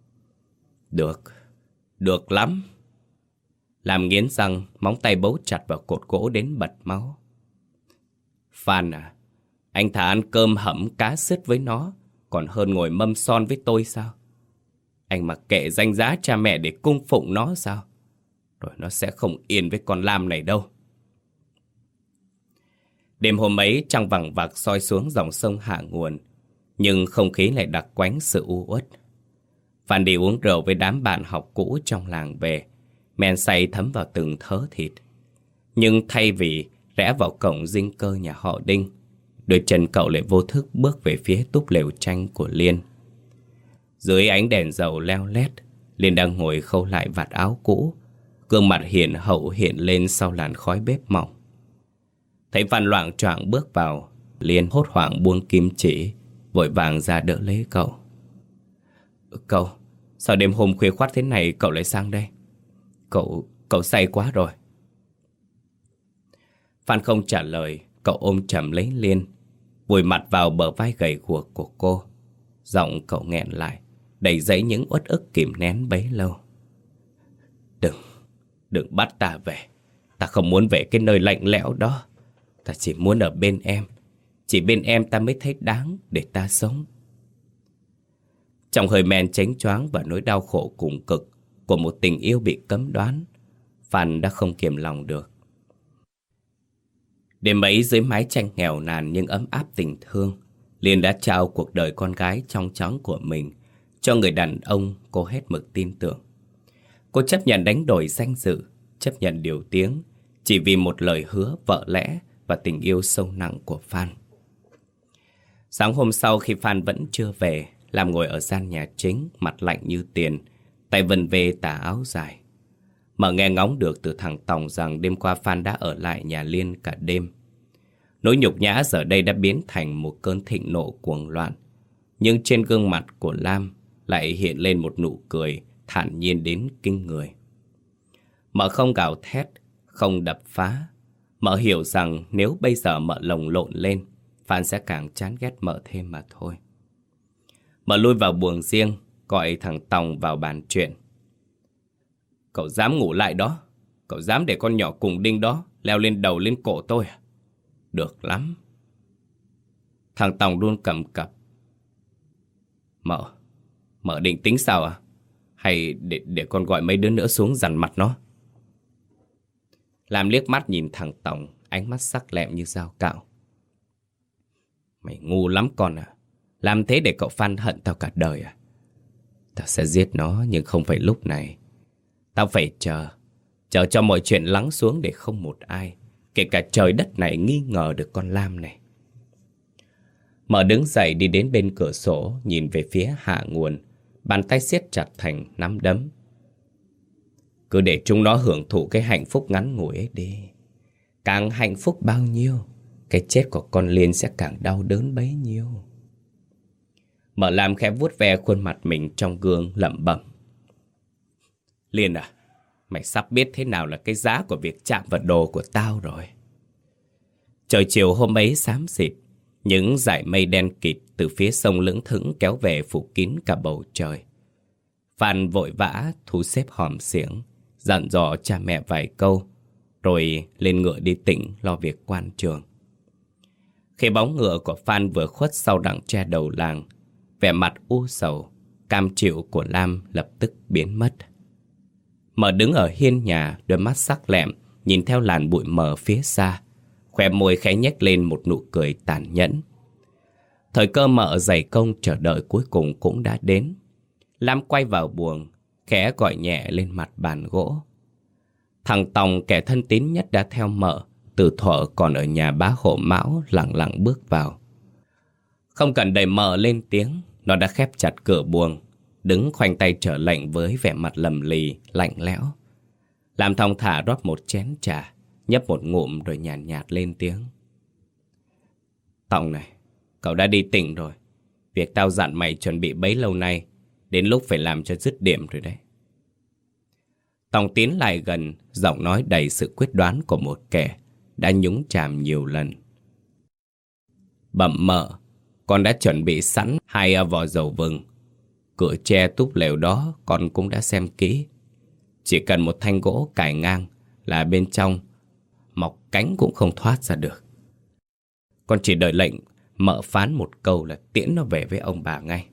Được lắm. Làm nghiến răng, móng tay bấu chặt vào cột gỗ đến bật máu. Phan à, anh thà ăn cơm hẩm cá sứt với nó còn hơn ngồi mâm son với tôi sao? Anh mặc kệ danh giá cha mẹ để cung phụng nó sao? Rồi nó sẽ không yên với con Lam này đâu. Đêm hôm ấy trăng vằng vặc soi xuống dòng sông hạ nguồn, nhưng không khí lại đặc quánh sự u uất. Phan đi uống rượu với đám bạn học cũ trong làng về, men say thấm vào từng thớ thịt. Nhưng thay vì rẽ vào cổng dinh cơ nhà họ Đinh, đôi chân cậu lại vô thức bước về phía túp lều tranh của Liên. Dưới ánh đèn dầu leo lét, Liên đang ngồi khâu lại vạt áo cũ, gương mặt hiền hậu hiện lên sau làn khói bếp mỏng. Thấy Phan loạng choạng bước vào, Liên hốt hoảng buông kim chỉ, vội vàng ra đỡ lấy cậu. Cậu, sao đêm hôm khuya khoắt thế này cậu lại sang đây? Cậu say quá rồi. Phan không trả lời, cậu ôm chầm lấy Liên, vùi mặt vào bờ vai gầy guộc của cô. Giọng cậu nghẹn lại, đầy dẫy những uất ức kìm nén bấy lâu. Đừng bắt ta về. Ta không muốn về cái nơi lạnh lẽo đó. Ta chỉ muốn ở bên em. Chỉ bên em ta mới thấy đáng để ta sống. Trong hơi men chánh choáng và nỗi đau khổ cùng cực của một tình yêu bị cấm đoán, Phan đã không kiềm lòng được. Đêm ấy dưới mái tranh nghèo nàn nhưng ấm áp tình thương, Liên đã trao cuộc đời con gái trong trắng của mình cho người đàn ông cô hết mực tin tưởng. Cô chấp nhận đánh đổi danh dự, chấp nhận điều tiếng, chỉ vì một lời hứa vợ lẽ và tình yêu sâu nặng của Phan. Sáng hôm sau khi Phan vẫn chưa về, Lam ngồi ở gian nhà chính, mặt lạnh như tiền, tay vần về tà áo dài. Mở nghe ngóng được từ thằng Tòng rằng đêm qua Phan đã ở lại nhà Liên cả đêm. Nỗi nhục nhã giờ đây đã biến thành một cơn thịnh nộ cuồng loạn. Nhưng trên gương mặt của Lam lại hiện lên một nụ cười thản nhiên đến kinh người. Mợ không gào thét, không đập phá. Mợ hiểu rằng nếu bây giờ mợ lồng lộn lên, Phan sẽ càng chán ghét mợ thêm mà thôi. Mợ lui vào buồng riêng, gọi thằng Tòng vào bàn chuyện. Cậu dám ngủ lại đó? Cậu dám để con nhỏ cùng đinh đó leo lên đầu lên cổ tôi à? Được lắm. Thằng Tòng luôn cầm cập. Mợ định tính sao à? Hay để con gọi mấy đứa nữa xuống dằn mặt nó? Lam liếc mắt nhìn thằng Tòng, ánh mắt sắc lẹm như dao cạo. Mày ngu lắm con à? Làm thế để cậu Phan hận tao cả đời à? Tao sẽ giết nó nhưng không phải lúc này. Tao phải chờ cho mọi chuyện lắng xuống để không một ai, kể cả trời đất này, nghi ngờ được con Lam này. Mở đứng dậy đi đến bên cửa sổ, nhìn về phía hạ nguồn, bàn tay siết chặt thành nắm đấm. Cứ để chúng nó hưởng thụ cái hạnh phúc ngắn ngủi ấy đi. Càng hạnh phúc bao nhiêu, cái chết của con Liên sẽ càng đau đớn bấy nhiêu. Mở Lam khẽ vuốt ve khuôn mặt mình trong gương, lẩm bẩm. Liên à, mày sắp biết thế nào là cái giá của việc chạm vào đồ của tao rồi. Trời chiều hôm ấy xám xịt, những dải mây đen kịt từ phía sông lững thững kéo về phủ kín cả bầu trời. Phan vội vã thu xếp hòm xiếng, dặn dò cha mẹ vài câu, rồi lên ngựa đi tỉnh lo việc quan trường. Khi bóng ngựa của Phan vừa khuất sau đặng tre đầu làng, vẻ mặt u sầu, cam chịu của Lam lập tức biến mất. Mở đứng ở hiên nhà, đôi mắt sắc lẹm nhìn theo làn bụi mờ phía xa, khóe môi khẽ nhếch lên một nụ cười tàn nhẫn. Thời cơ Mợ dày công chờ đợi cuối cùng cũng đã đến. Lam quay vào buồng, khẽ gọi nhẹ lên mặt bàn gỗ. Thằng Tòng, kẻ thân tín nhất đã theo Mợ từ thuở còn ở nhà bá hộ Mão, lặng lặng bước vào. Không cần đẩy Mợ lên tiếng, nó đã khép chặt cửa buồng, đứng khoanh tay trở lệnh với vẻ mặt lầm lì, lạnh lẽo. Làm thong thả rót một chén trà, nhấp một ngụm rồi nhàn nhạt lên tiếng. Tòng này, cậu đã đi tỉnh rồi. Việc tao dặn mày chuẩn bị bấy lâu nay, đến lúc phải làm cho dứt điểm rồi đấy. Tòng tiến lại gần, giọng nói đầy sự quyết đoán của một kẻ đã nhúng chàm nhiều lần. Bẩm Mợ, con đã chuẩn bị sẵn 2 vò dầu vừng. Cửa tre túp lều đó con cũng đã xem kỹ. Chỉ cần một thanh gỗ cài ngang là bên trong mọc cánh cũng không thoát ra được. Con chỉ đợi lệnh Mợ phán một câu là tiễn nó về với ông bà ngay.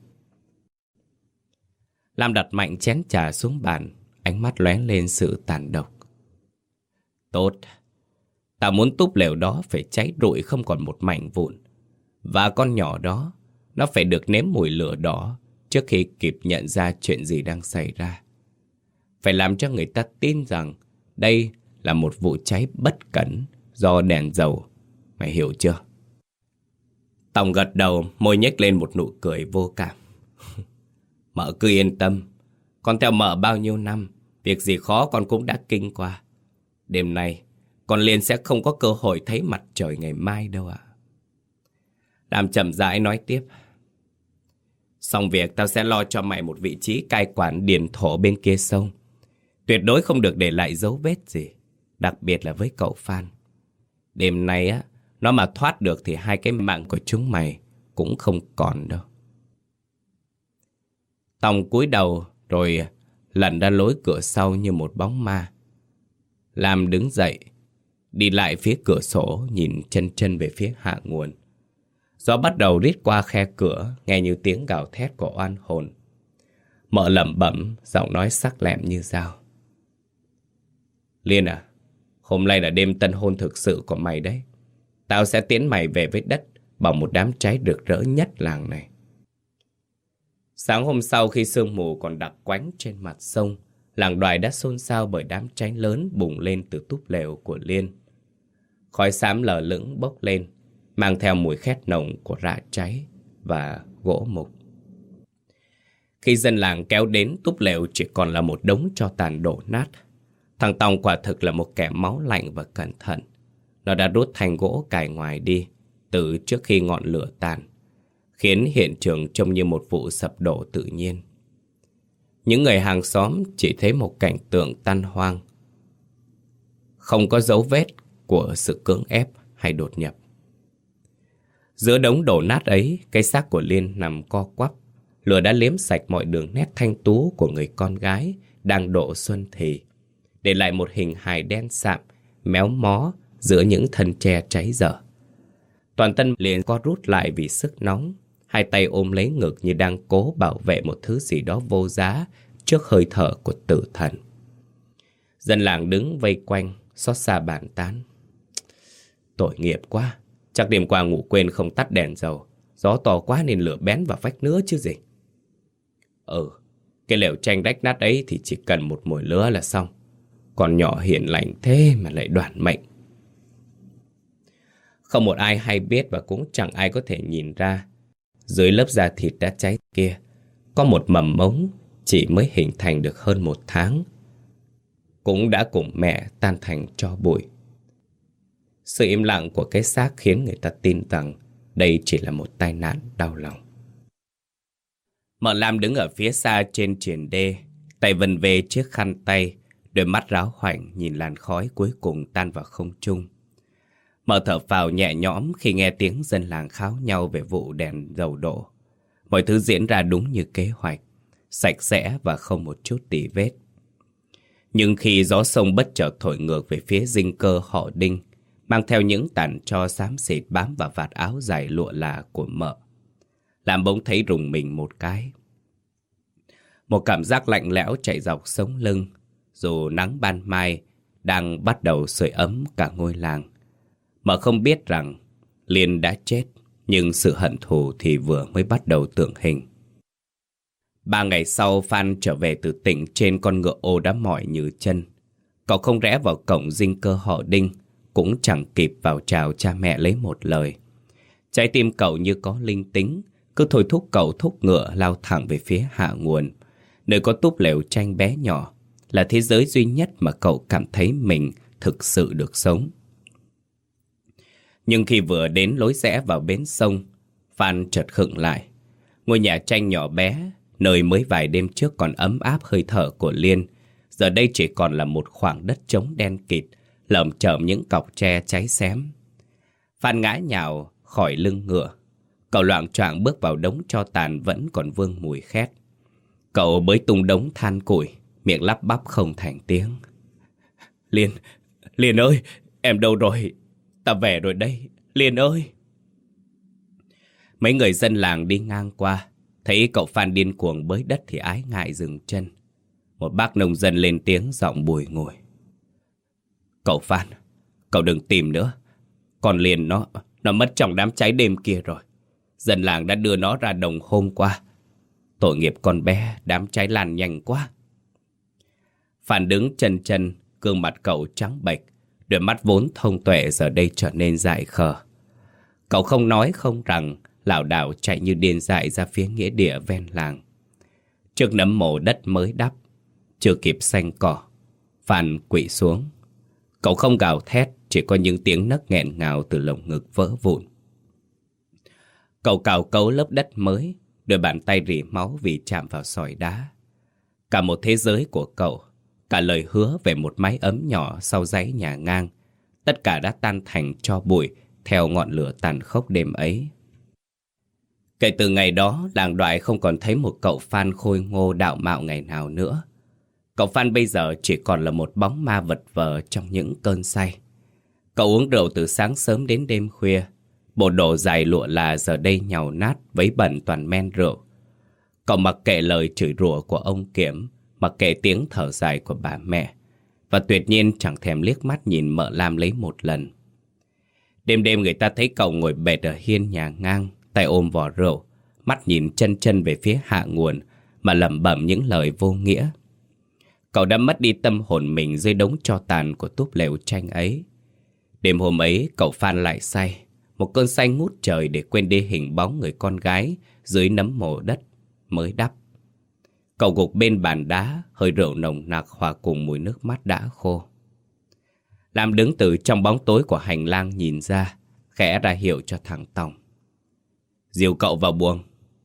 Lam đặt mạnh chén trà xuống bàn, ánh mắt lóe lên sự tàn độc. Tốt, tao muốn túp lều đó phải cháy rụi không còn một mảnh vụn. Và con nhỏ đó, nó phải được nếm mùi lửa đỏ trước khi kịp nhận ra chuyện gì đang xảy ra. Phải làm cho người ta tin rằng đây là một vụ cháy bất cẩn do đèn dầu. Mày hiểu chưa? Tòng gật đầu, môi nhếch lên một nụ cười vô cảm. Mợ cứ yên tâm, con theo Mợ bao nhiêu năm, việc gì khó con cũng đã kinh qua. Đêm nay, con Liên sẽ không có cơ hội thấy mặt trời ngày mai đâu ạ. Làm chậm rãi nói tiếp. Xong việc tao sẽ lo cho mày một vị trí cai quản điền thổ bên kia sông. Tuyệt đối không được để lại dấu vết gì, đặc biệt là với cậu Phan. Đêm nay á, nó mà thoát được thì 2 cái mạng của chúng mày cũng không còn đâu. Tòng cúi đầu rồi lẩn ra lối cửa sau như một bóng ma. Lam đứng dậy, đi lại phía cửa sổ, nhìn chân về phía hạ nguồn. Gió bắt đầu rít qua khe cửa, nghe như tiếng gào thét của oan hồn. Mợ lẩm bẩm, giọng nói sắc lẹm như dao. Liên à, hôm nay là đêm tân hôn thực sự của mày đấy. Tao sẽ tiến mày về với đất bằng một đám cháy rực rỡ nhất làng này. Sáng hôm sau khi sương mù còn đặc quánh trên mặt sông, làng Đoài đã xôn xao bởi đám cháy lớn bùng lên từ túp lều của Liên. Khói xám lờ lững bốc lên, mang theo mùi khét nồng của rạ cháy và gỗ mục. Khi dân làng kéo đến, túp lều chỉ còn là một đống tro tàn đổ nát. Thằng Tòng quả thực là một kẻ máu lạnh và cẩn thận. Nó đã đốt thành gỗ cài ngoài đi từ trước khi ngọn lửa tàn, khiến hiện trường trông như một vụ sập đổ tự nhiên. Những người hàng xóm chỉ thấy một cảnh tượng tàn hoang, không có dấu vết của sự cưỡng ép hay đột nhập. Giữa đống đổ nát ấy, cái xác của Liên nằm co quắp. Lửa đã liếm sạch mọi đường nét thanh tú của người con gái đang độ xuân thì, để lại một hình hài đen sạm, méo mó giữa những thân tre cháy dở. Toàn thân liền co rút lại vì sức nóng, hai tay ôm lấy ngực như đang cố bảo vệ một thứ gì đó vô giá trước hơi thở của tử thần. Dân làng đứng vây quanh, xót xa bàn tán. Tội nghiệp quá, chắc đêm qua ngủ quên không tắt đèn dầu, gió to quá nên lửa bén vào vách nữa chứ gì. Cái lều tranh rách nát ấy thì chỉ cần một mồi lửa là xong. Còn nhỏ hiền lành thế mà lại đoản mệnh. Không một ai hay biết và cũng chẳng ai có thể nhìn ra, dưới lớp da thịt đã cháy kia có một mầm mống chỉ mới hình thành được hơn 1 tháng, cũng đã cùng mẹ tan thành tro bụi. Sự im lặng của cái xác khiến người ta tin rằng đây chỉ là một tai nạn đau lòng. Mợ Lam đứng ở phía xa trên triền đê, tay vần về chiếc khăn tay, đôi mắt ráo hoảnh nhìn làn khói cuối cùng tan vào không trung. Mợ thở phào nhẹ nhõm khi nghe tiếng dân làng kháo nhau về vụ đèn dầu đổ. Mọi thứ diễn ra đúng như kế hoạch, sạch sẽ và không một chút tì vết. Nhưng khi gió sông bất chợt thổi ngược về phía dinh cơ họ Đinh, mang theo những tàn tro xám xịt bám vào vạt áo dài lụa là của mợ, làm bỗng thấy rùng mình một cái. Một cảm giác lạnh lẽo chạy dọc sống lưng, dù nắng ban mai đang bắt đầu sưởi ấm cả ngôi làng. Mợ không biết rằng Liên đã chết, nhưng sự hận thù thì vừa mới bắt đầu tượng hình. 3 ngày sau, Phan trở về từ tỉnh trên con ngựa ô đã mỏi như chân. Cậu không rẽ vào cổng dinh cơ họ Đinh, cũng chẳng kịp vào chào cha mẹ lấy một lời. Trái tim cậu như có linh tính, cứ thôi thúc cậu thúc ngựa lao thẳng về phía hạ nguồn, nơi có túp lều tranh bé nhỏ, là thế giới duy nhất mà cậu cảm thấy mình thực sự được sống. Nhưng khi vừa đến lối rẽ vào bến sông, Phan chợt khựng lại. Ngôi nhà tranh nhỏ bé, nơi mới vài đêm trước còn ấm áp hơi thở của Liên, giờ đây chỉ còn là một khoảng đất trống đen kịt, lởm chởm những cọc tre cháy xém. Phan ngã nhào khỏi lưng ngựa. Cậu loạng choạng bước vào đống tro tàn vẫn còn vương mùi khét. Cậu bới tung đống than củi, miệng lắp bắp không thành tiếng. Liên ơi, em đâu rồi? Ta về rồi đây, Liên ơi. Mấy người dân làng đi ngang qua, thấy cậu Phan điên cuồng bới đất thì ái ngại dừng chân. Một bác nông dân lên tiếng giọng bùi ngùi. Cậu Phan, cậu đừng tìm nữa. Con Liên nó mất trong đám cháy đêm kia rồi. Dân làng đã đưa nó ra đồng hôm qua. Tội nghiệp con bé, đám cháy lan nhanh quá. Phan đứng chân chân, gương mặt cậu trắng bệch, đôi mắt vốn thông tuệ giờ đây trở nên dại khờ. Cậu không nói không rằng, lảo đảo chạy như điên dại ra phía nghĩa địa ven làng. Trước nấm mồ đất mới đắp, chưa kịp xanh cỏ, Phan quỵ xuống. Cậu không gào thét, chỉ có những tiếng nấc nghẹn ngào từ lồng ngực vỡ vụn. Cậu cào cấu lớp đất mới, đôi bàn tay rỉ máu vì chạm vào sỏi đá. Cả một thế giới của cậu, cả lời hứa về một mái ấm nhỏ sau dãy nhà ngang, tất cả đã tan thành tro bụi theo ngọn lửa tàn khốc đêm ấy. Kể từ ngày đó, làng Đoại không còn thấy một cậu Phan khôi ngô đạo mạo ngày nào nữa. Cậu Phan bây giờ chỉ còn là một bóng ma vật vờ trong những cơn say. Cậu uống rượu từ sáng sớm đến đêm khuya. Bộ đồ dài lụa là giờ đây nhàu nát, vấy bẩn toàn men rượu. Cậu mặc kệ lời chửi rủa của ông Kiểm, mặc kệ tiếng thở dài của bà mẹ, và tuyệt nhiên chẳng thèm liếc mắt nhìn mợ Lam lấy một lần. Đêm đêm người ta thấy cậu ngồi bệt ở hiên nhà ngang, tay ôm vỏ rượu, mắt nhìn chân chân về phía hạ nguồn mà lẩm bẩm những lời vô nghĩa. Cậu đã mất đi tâm hồn mình dưới đống tro tàn của túp lều tranh ấy. Đêm hôm ấy cậu Phan lại say, một cơn say ngút trời để quên đi hình bóng người con gái dưới nấm mồ đất mới đắp. Cậu gục bên bàn đá, hơi rượu nồng nặc hòa cùng mùi nước mắt đã khô. Lam đứng từ trong bóng tối của hành lang nhìn ra, khẽ ra hiệu cho thằng Tòng. Dìu cậu vào buồng.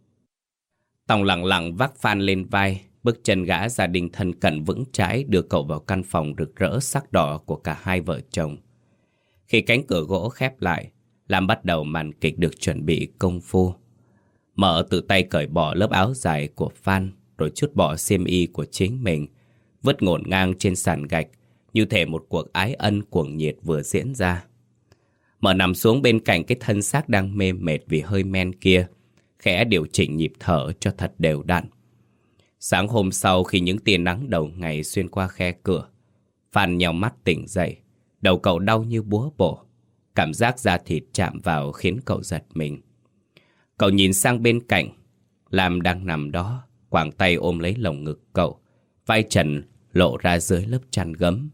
Tòng lặng lặng vác Phan lên vai, bước chân gã gia đình thân cận vững chãi đưa cậu vào căn phòng rực rỡ sắc đỏ của cả hai vợ chồng. Khi cánh cửa gỗ khép lại, Lam bắt đầu màn kịch được chuẩn bị công phu. Mợ tự tay cởi bỏ lớp áo dài của Phan, rồi trút bỏ xiêm y của chính mình, vứt ngổn ngang trên sàn gạch, như thể một cuộc ái ân cuồng nhiệt vừa diễn ra. Mợ nằm xuống bên cạnh cái thân xác đang mê mệt vì hơi men kia, khẽ điều chỉnh nhịp thở cho thật đều đặn. Sáng hôm sau khi những tia nắng đầu ngày xuyên qua khe cửa, Phan nheo mắt tỉnh dậy, đầu cậu đau như búa bổ. Cảm giác da thịt chạm vào khiến cậu giật mình. Cậu nhìn sang bên cạnh, Lam đang nằm đó, quàng tay ôm lấy lồng ngực cậu, vai trần lộ ra dưới lớp chăn gấm.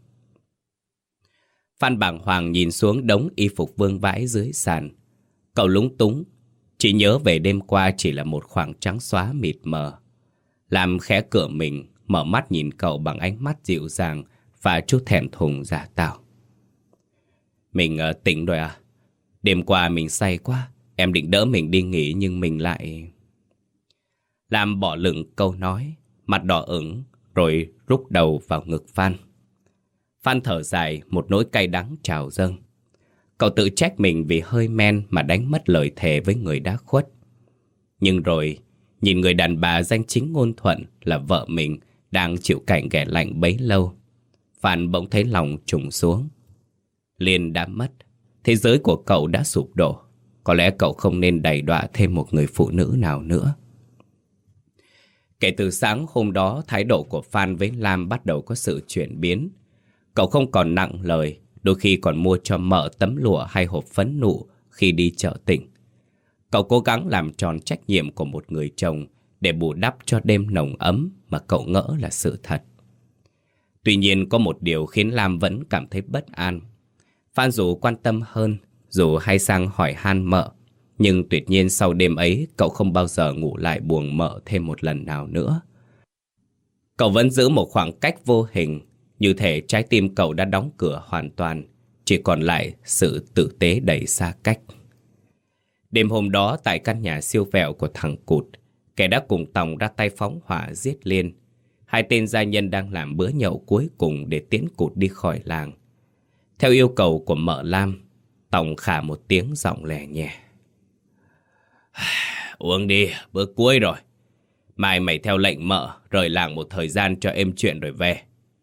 Phan bàng hoàng nhìn xuống đống y phục vương vãi dưới sàn. Cậu lúng túng, chỉ nhớ về đêm qua chỉ là một khoảng trắng xóa mịt mờ. Lam khẽ cựa mình, mở mắt nhìn cậu bằng ánh mắt dịu dàng và chút thẹn thùng giả tạo. Mình tỉnh rồi à? Đêm qua mình say quá, em định đỡ mình đi nghỉ nhưng mình lại... Lam bỏ lửng câu nói, mặt đỏ ửng, rồi rúc đầu vào ngực Phan. Phan thở dài, một nỗi cay đắng trào dâng. Cậu tự trách mình vì hơi men mà đánh mất lời thề với người đã khuất. Nhưng rồi, nhìn người đàn bà danh chính ngôn thuận là vợ mình đang chịu cảnh ghẻ lạnh bấy lâu, Phan bỗng thấy lòng trùng xuống. Liên đã mất, thế giới của cậu đã sụp đổ. Có lẽ cậu không nên đày đọa thêm một người phụ nữ nào nữa. Kể từ sáng hôm đó, thái độ của Phan với Lam bắt đầu có sự chuyển biến. Cậu không còn nặng lời, đôi khi còn mua cho mợ tấm lụa hay hộp phấn nụ khi đi chợ tỉnh. Cậu cố gắng làm tròn trách nhiệm của một người chồng để bù đắp cho đêm nồng ấm mà cậu ngỡ là sự thật. Tuy nhiên có một điều khiến Lam vẫn cảm thấy bất an. Phan dù quan tâm hơn, dù hay sang hỏi han mợ, nhưng tuyệt nhiên sau đêm ấy cậu không bao giờ ngủ lại buồng mợ thêm một lần nào nữa. Cậu vẫn giữ một khoảng cách vô hình, như thể trái tim cậu đã đóng cửa hoàn toàn, chỉ còn lại sự tử tế đầy xa cách. Đêm hôm đó tại căn nhà siêu vẹo của thằng Cụt, kẻ đã cùng Tòng ra tay phóng hỏa giết Liên. Hai tên gia nhân đang làm bữa nhậu cuối cùng để tiễn Cụt đi khỏi làng. Theo yêu cầu của mợ Lam, Tòng khà một tiếng giọng lè nhẹ. Uống đi, bữa cuối rồi. Mai mày theo lệnh mợ, rời làng một thời gian cho êm chuyện rồi về.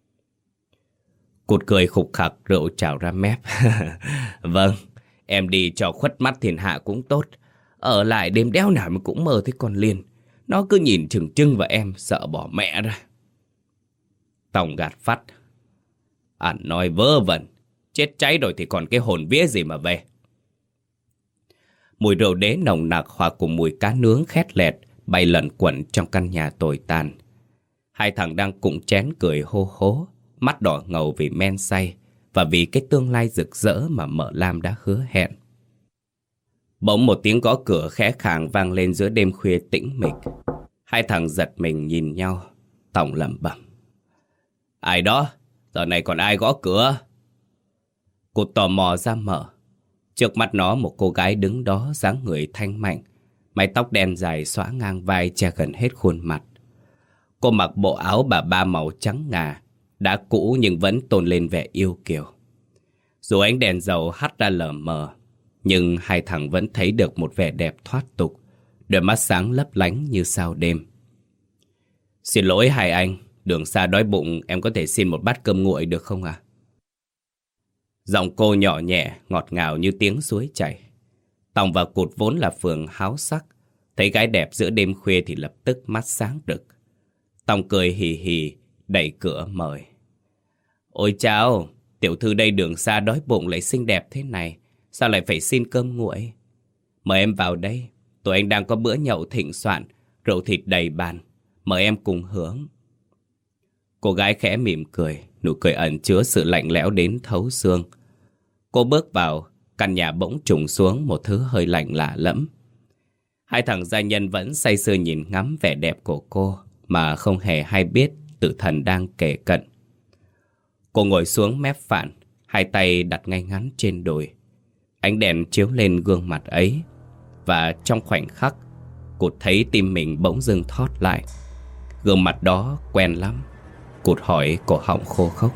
Cụt cười khục khặc, rượu trào ra mép. Vâng, em đi cho khuất mắt thiên hạ cũng tốt. Ở lại đêm đéo nào mà cũng mơ thấy con Liên. Nó cứ nhìn chừng chừng vào em, sợ bỏ mẹ ra. Tòng gạt phắt. Anh nói vớ vẩn, chết cháy rồi thì còn cái hồn vía gì mà về. Mùi rượu đế nồng nặc hòa cùng mùi cá nướng khét lẹt bay lẩn quẩn trong căn nhà tồi tàn. Hai thằng đang cụng chén cười hô hố, mắt đỏ ngầu vì men say và vì cái tương lai rực rỡ mà mợ Lam đã hứa hẹn. Bỗng một tiếng gõ cửa khẽ khàng vang lên giữa đêm khuya tĩnh mịch. Hai thằng giật mình nhìn nhau. Tòng lẩm bẩm. Ai đó? Giờ này còn ai gõ cửa? Cụt tò mò ra mở. Trước mắt nó một cô gái đứng đó, dáng người thanh mạnh, mái tóc đen dài xõa ngang vai che gần hết khuôn mặt. Cô mặc bộ áo bà ba màu trắng ngà, đã cũ nhưng vẫn tôn lên vẻ yêu kiều. Dù ánh đèn dầu hắt ra lờ mờ, nhưng hai thằng vẫn thấy được một vẻ đẹp thoát tục, đôi mắt sáng lấp lánh như sao đêm. Xin lỗi hai anh, đường xa đói bụng, em có thể xin một bát cơm nguội được không ạ? Giọng cô nhỏ nhẹ, ngọt ngào như tiếng suối chảy. Tòng và Cụt vốn là phường háo sắc, thấy gái đẹp giữa đêm khuya thì lập tức mắt sáng rực. Tòng cười hì hì, đẩy cửa mời. Ôi chào, tiểu thư đây đường xa đói bụng lại xinh đẹp thế này, sao lại phải xin cơm nguội? Mời em vào đây, Tụi anh đang có bữa nhậu thịnh soạn, rượu thịt đầy bàn. Mời em cùng hưởng. Cô gái khẽ mỉm cười, nụ cười ẩn chứa sự lạnh lẽo đến thấu xương. Cô bước vào, căn nhà bỗng trùng xuống một thứ hơi lạnh lạ lẫm. Hai thằng gia nhân vẫn say sưa nhìn ngắm vẻ đẹp của cô mà không hề hay biết tử thần đang kề cận. Cô ngồi xuống mép phản, hai tay đặt ngay ngắn trên đùi. Ánh đèn chiếu lên gương mặt ấy, và trong khoảnh khắc, Cụt thấy tim mình bỗng dưng thót lại. Gương mặt đó quen lắm. Cụt hỏi, cổ họng khô khốc.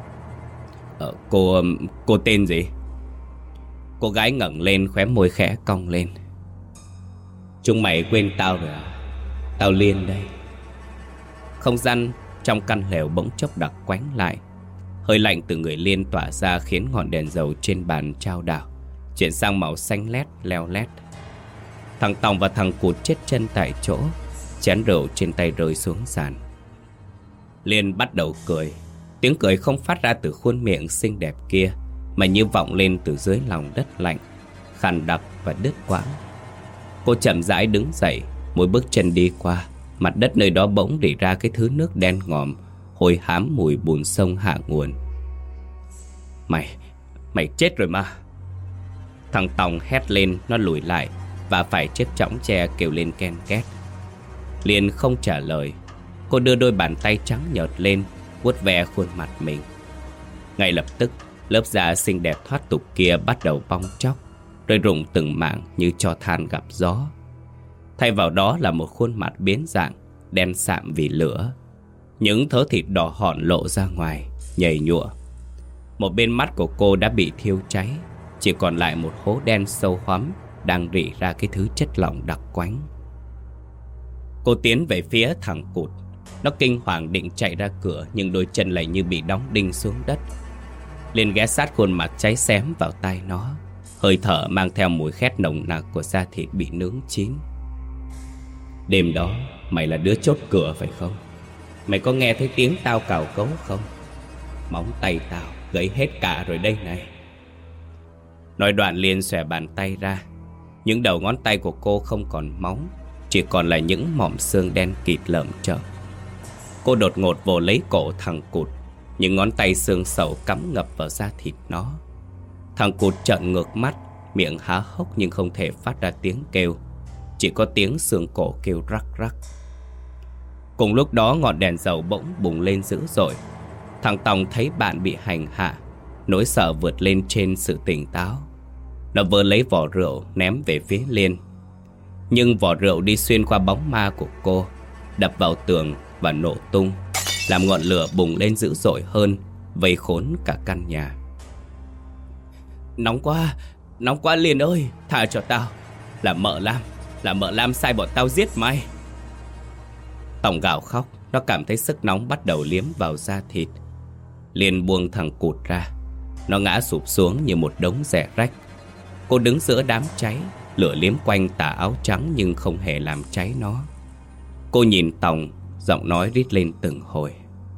Cô tên gì? Cô gái ngẩng lên, khóe môi khẽ cong lên. Chúng mày quên tao rồi à? Tao Liên đây. Không gian trong căn lều bỗng chốc đặc quánh lại. Hơi lạnh từ người Liên tỏa ra khiến ngọn đèn dầu trên bàn trao đảo chuyển sang màu xanh lét leo lét. Thằng Tòng và thằng Cụt chết chân tại chỗ, chén rượu trên tay rơi xuống sàn. Liên bắt đầu cười. Tiếng cười không phát ra từ khuôn miệng xinh đẹp kia, mà như vọng lên từ dưới lòng đất lạnh, khàn đặc và đứt quãng. Cô chậm rãi đứng dậy, mỗi bước chân đi qua, mặt đất nơi đó bỗng rỉ ra cái thứ nước đen ngòm, hôi hám mùi bùn sông hạ nguồn. Mày chết rồi mà. Thằng Tòng hét lên, nó lùi lại và phải chiếc chõng tre kêu lên ken két. Liên không trả lời. Cô đưa đôi bàn tay trắng nhợt lên, vuốt ve khuôn mặt mình. Ngay lập tức, lớp da xinh đẹp thoát tục kia bắt đầu bong tróc, rơi rụng từng mảng như tro than gặp gió. Thay vào đó là một khuôn mặt biến dạng, đen sạm vì lửa. Những thớ thịt đỏ hòn lộ ra ngoài, nhầy nhụa. Một bên mắt của cô đã bị thiêu cháy, chỉ còn lại một hố đen sâu hoắm đang rỉ ra cái thứ chất lỏng đặc quánh. Cô tiến về phía thằng Cụt. Nó kinh hoàng định chạy ra cửa, nhưng đôi chân lại như bị đóng đinh xuống đất. Liên ghé sát khuôn mặt cháy xém vào tai nó, hơi thở mang theo mùi khét nồng nặc của da thịt bị nướng chín. Đêm đó mày là đứa chốt cửa phải không? Mày có nghe thấy tiếng tao cào cấu không? Móng tay tao gãy hết cả rồi đây này. Nói đoạn Liên xòe bàn tay ra. Những đầu ngón tay của cô không còn móng, chỉ còn là những mỏm xương đen kịt lởm chởm. Cô đột ngột vồ lấy cổ thằng Cụt. Những ngón tay xương sầu cắm ngập vào da thịt nó. Thằng Cụt trợn ngược mắt, miệng há hốc nhưng không thể phát ra tiếng kêu. Chỉ có tiếng xương cổ kêu rắc rắc. Cùng lúc đó ngọn đèn dầu bỗng bùng lên dữ dội. Thằng Tòng thấy bạn bị hành hạ, nỗi sợ vượt lên trên sự tỉnh táo. Nó vơ lấy vỏ rượu ném về phía Liên. Nhưng vỏ rượu đi xuyên qua bóng ma của cô, đập vào tường và nổ tung, làm ngọn lửa bùng lên dữ dội hơn, vây khốn cả căn nhà. Nóng quá Liên ơi, tha cho tao. Là mợ Lam sai bọn tao giết mày. Tòng gào khóc, nó cảm thấy sức nóng bắt đầu liếm vào da thịt. Liên buông thằng Cụt ra. Nó ngã sụp xuống như một đống rẻ rách. Cô đứng giữa đám cháy, lửa liếm quanh tà áo trắng nhưng không hề làm cháy nó. Cô nhìn Tòng, giọng nói rít lên từng hồi.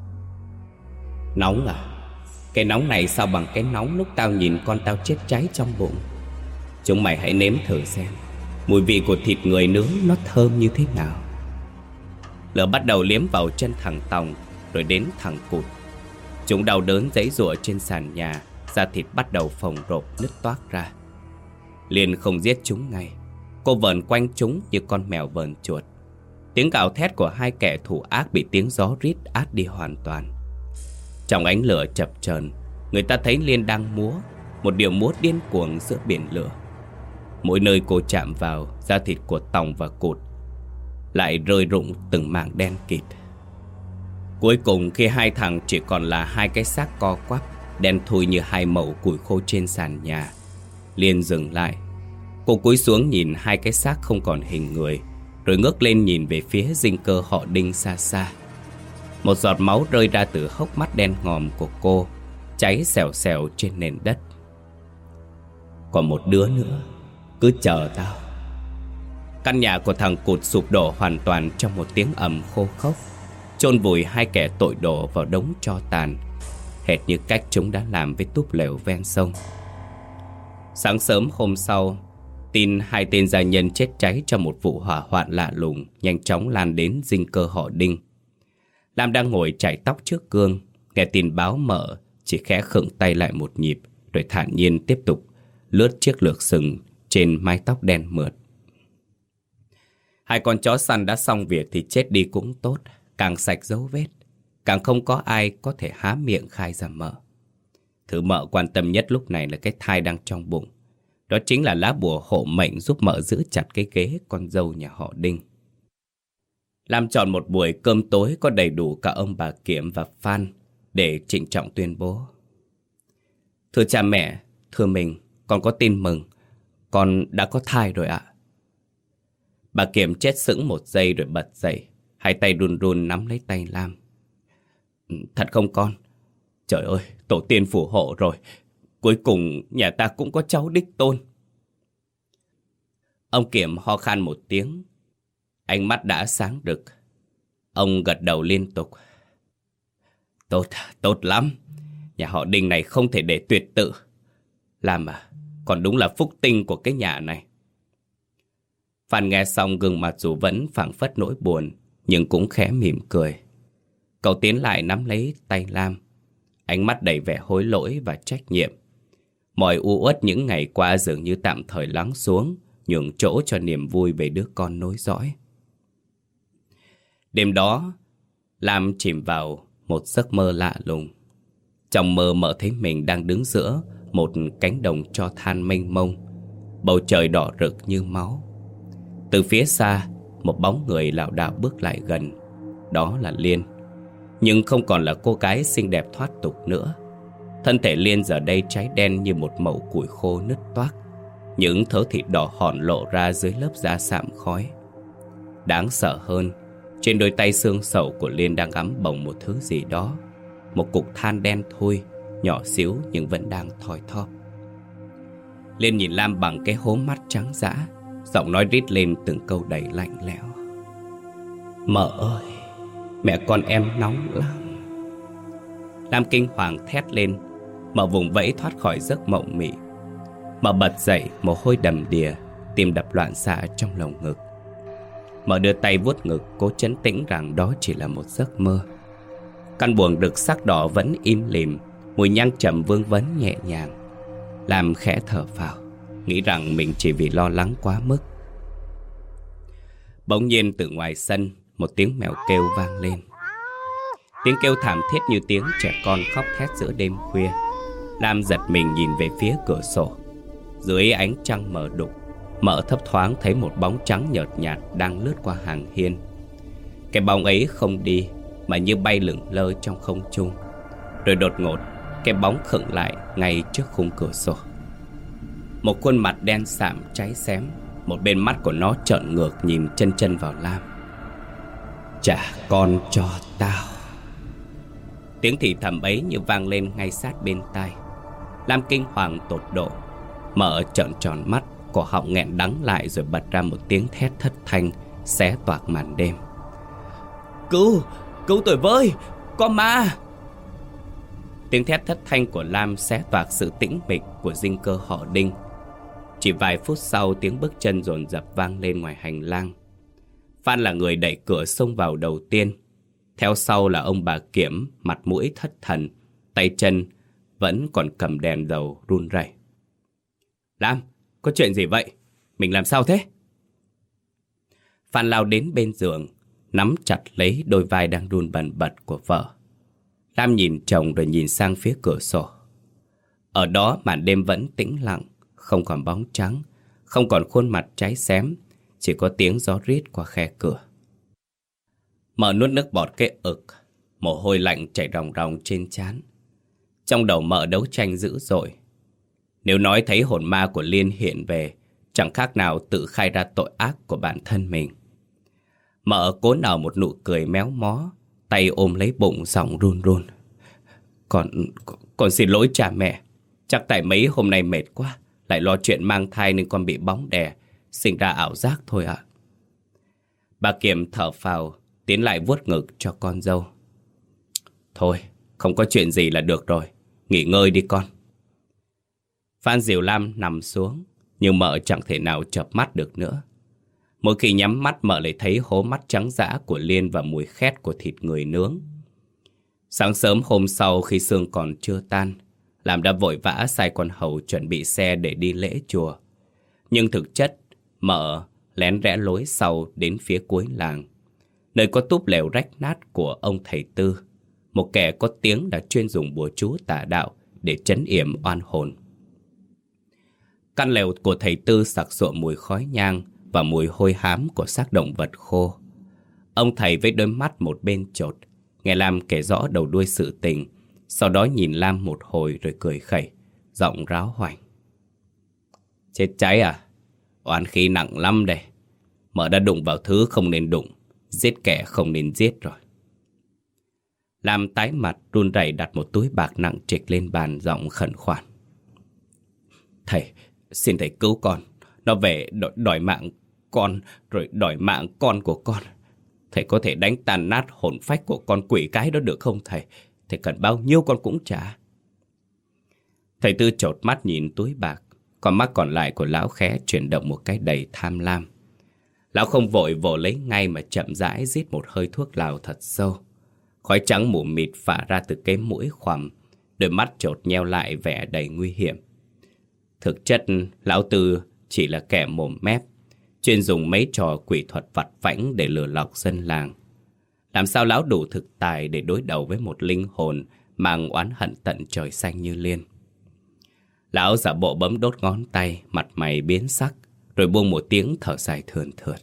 Nóng à? Cái nóng này sao bằng cái nóng lúc tao nhìn con tao chết cháy trong bụng. Chúng mày hãy nếm thử xem mùi vị của thịt người nướng nó thơm như thế nào. Lửa bắt đầu liếm vào chân thằng Tòng, rồi đến thằng Cụt. Chúng đau đớn giãy giụa trên sàn nhà, da thịt bắt đầu phồng rộp nứt toác ra. Liên không giết chúng ngay. Cô vờn quanh chúng như con mèo vờn chuột. Tiếng gào thét của hai kẻ thủ ác bị tiếng gió rít át đi hoàn toàn. Trong ánh lửa chập chờn, người ta thấy Liên đang múa một điệu múa điên cuồng giữa biển lửa. Mỗi nơi cô chạm vào, da thịt của Tòng và Cụt lại rơi rụng từng mảng đen kịt. Cuối cùng khi hai thằng chỉ còn là hai cái xác co quắp, đen thui như hai mẩu củi khô trên sàn nhà, Liên dừng lại. Cô cúi xuống nhìn hai cái xác không còn hình người, rồi ngước lên nhìn về phía dinh cơ họ Đinh xa xa. Một giọt máu rơi ra từ hốc mắt đen ngòm của cô, cháy xèo xèo trên nền đất. Còn một đứa nữa, cứ chờ tao. Căn nhà của thằng Cụt sụp đổ hoàn toàn trong một tiếng ầm khô khốc, chôn vùi hai kẻ tội đồ vào đống tro tàn, hệt như cách chúng đã làm với túp lều ven sông. Sáng sớm hôm sau, Tin hai tên gia nhân chết cháy trong một vụ hỏa hoạn lạ lùng nhanh chóng lan đến dinh cơ họ Đinh. Lam đang ngồi chải tóc trước gương, nghe tin báo Mợ chỉ khẽ khựng tay lại một nhịp, rồi thản nhiên tiếp tục lướt chiếc lược sừng trên mái tóc đen mượt. Hai con chó săn đã xong việc thì chết đi cũng tốt, càng sạch dấu vết, càng không có ai có thể há miệng khai ra Mợ. Thứ Mợ quan tâm nhất lúc này là cái thai đang trong bụng. Đó chính là lá bùa hộ mệnh giúp Mợ giữ chặt cái ghế con dâu nhà họ Đinh. Lam chọn một buổi cơm tối có đầy đủ cả ông bà Kiểm và Phan để trịnh trọng tuyên bố. Thưa cha mẹ, thưa mình, con có tin mừng, con đã có thai rồi ạ. Bà Kiểm chết sững một giây rồi bật dậy, hai tay run run nắm lấy tay Lam. Thật không con? Trời ơi, tổ tiên phù hộ rồi. Cuối cùng nhà ta cũng có cháu đích tôn. Ông Kiểm ho khan một tiếng, ánh mắt đã sáng rực. Ông gật đầu liên tục. Tốt, tốt lắm. Nhà họ Đinh này không thể để tuyệt tự. Lam à, còn đúng là phúc tinh của cái nhà này. Phan nghe xong gương mặt dù vẫn phảng phất nỗi buồn, nhưng cũng khẽ mỉm cười. Cậu tiến lại nắm lấy tay Lam, ánh mắt đầy vẻ hối lỗi và trách nhiệm. Mọi u uất những ngày qua dường như tạm thời lắng xuống, nhường chỗ cho niềm vui về đứa con nối dõi. Đêm đó, Lam chìm vào một giấc mơ lạ lùng. Trong mơ Mợ thấy mình đang đứng giữa một cánh đồng tro than mênh mông, bầu trời đỏ rực như máu. Từ phía xa, một bóng người lảo đảo bước lại gần. Đó là Liên. Nhưng không còn là cô gái xinh đẹp thoát tục nữa. Thân thể Liên giờ đây cháy đen như một mẩu củi khô nứt toác. Những thớ thịt đỏ hòn lộ ra dưới lớp da sạm khói. Đáng sợ hơn, trên đôi tay xương sầu của Liên đang ấm bồng một thứ gì đó. Một cục than đen thui, nhỏ xíu nhưng vẫn đang thoi thóp. Liên nhìn Lam bằng cái hố mắt trắng dã, giọng nói rít lên từng câu đầy lạnh lẽo. Mợ ơi, mẹ con em nóng lắm. Lam kinh hoàng thét lên. Mợ vùng vẫy thoát khỏi giấc mộng mị. Mợ bật dậy, mồ hôi đầm đìa, tim đập loạn xạ trong lồng ngực. Mợ đưa tay vuốt ngực, cố trấn tĩnh rằng đó chỉ là một giấc mơ. Căn buồng đực sắc đỏ vẫn im lìm, mùi nhang trầm vương vấn nhẹ nhàng. Lam khẽ thở phào, nghĩ rằng mình chỉ vì lo lắng quá mức. Bỗng nhiên từ ngoài sân, một tiếng mèo kêu vang lên. Tiếng kêu thảm thiết như tiếng trẻ con khóc thét giữa đêm khuya. Lam giật mình nhìn về phía cửa sổ. Dưới ánh trăng mờ đục, Mợ thấp thoáng thấy một bóng trắng nhợt nhạt đang lướt qua hàng hiên. Cái bóng ấy không đi, mà như bay lững lơ trong không trung. Rồi đột ngột, cái bóng khựng lại ngay trước khung cửa sổ. Một khuôn mặt đen sạm cháy xém, một bên mắt của nó trợn ngược nhìn chân chân vào Lam. Trả con cho tao. Tiếng thì thầm ấy như vang lên ngay sát bên tai. Lam kinh hoàng tột độ. Mợ trợn tròn mắt, cổ họng nghẹn đắng lại rồi bật ra một tiếng thét thất thanh, xé toạc màn đêm. Cứu, cứu tôi với, có ma. Tiếng thét thất thanh của Lam xé toạc sự tĩnh mịch của dinh cơ họ Đinh. Chỉ vài phút sau, tiếng bước chân dồn dập vang lên ngoài hành lang. Phan là người đẩy cửa xông vào đầu tiên. Theo sau là ông bà Kiểm, mặt mũi thất thần, tay chân vẫn còn cầm đèn dầu run rẩy. Lam, có chuyện gì vậy? Mình làm sao thế? Phan lao đến bên giường, nắm chặt lấy đôi vai đang run bần bật của vợ. Lam nhìn chồng rồi nhìn sang phía cửa sổ. Ở đó màn đêm vẫn tĩnh lặng, không còn bóng trắng, không còn khuôn mặt cháy xém, chỉ có tiếng gió rít qua khe cửa. Mợ nuốt nước bọt cái ực, mồ hôi lạnh chảy ròng ròng trên trán. Trong đầu Mợ đấu tranh dữ dội. Nếu nói thấy hồn ma của Liên hiện về, chẳng khác nào tự khai ra tội ác của bản thân mình. Mợ cố nở một nụ cười méo mó, tay ôm lấy bụng giọng run run. Con xin lỗi cha mẹ. Chắc tại mấy hôm nay mệt quá, lại lo chuyện mang thai nên con bị bóng đè, sinh ra ảo giác thôi ạ. Bà Kiểm thở phào, tiến lại vuốt ngực cho con dâu. Thôi, không có chuyện gì là được rồi, nghỉ ngơi đi con. Phan dìu Lam nằm xuống, Nhưng mợ chẳng thể nào chợp mắt được nữa. Mỗi khi nhắm mắt mợ lại thấy hố mắt trắng dã của Liên và mùi khét của thịt người nướng. Sáng sớm hôm sau khi sương còn chưa tan, Lam đã vội vã sai con hầu chuẩn bị xe để đi lễ chùa. Nhưng thực chất, mợ lén rẽ lối sau đến phía cuối làng, nơi có túp lều rách nát của ông thầy Tư, một kẻ có tiếng đã chuyên dùng bùa chú tà đạo để trấn yểm oan hồn. Căn lều của thầy Tư sặc sụa mùi khói nhang và mùi hôi hám của xác động vật khô. Ông thầy với đôi mắt một bên chột, nghe Lam kể rõ đầu đuôi sự tình, sau đó nhìn Lam một hồi rồi cười khẩy, giọng ráo hoảnh. Chết cháy à? Oán khí nặng lắm đây. Mợ đã đụng vào thứ không nên đụng, giết kẻ không nên giết rồi. Lam tái mặt run rẩy đặt một túi bạc nặng trịch lên bàn, giọng khẩn khoản. Thầy, xin thầy cứu con. Nó về đòi mạng con, rồi đòi mạng con của con. Thầy có thể đánh tàn nát hồn phách của con quỷ cái đó được không thầy? Thầy cần bao nhiêu con cũng trả. Thầy Tư chột mắt nhìn túi bạc, con mắt còn lại của lão khẽ chuyển động một cái đầy tham lam. Lão không vội vồ lấy ngay mà chậm rãi rít một hơi thuốc lào thật sâu. Khói trắng mù mịt phả ra từ cái mũi khoằm, đôi mắt chột nheo lại vẻ đầy nguy hiểm. Thực chất, lão Tư chỉ là kẻ mồm mép, chuyên dùng mấy trò quỷ thuật vặt vãnh để lừa lọc dân làng. Làm sao lão đủ thực tài để đối đầu với một linh hồn mang oán hận tận trời xanh như Liên? Lão giả bộ bấm đốt ngón tay, mặt mày biến sắc, rồi buông một tiếng thở dài thườn thượt.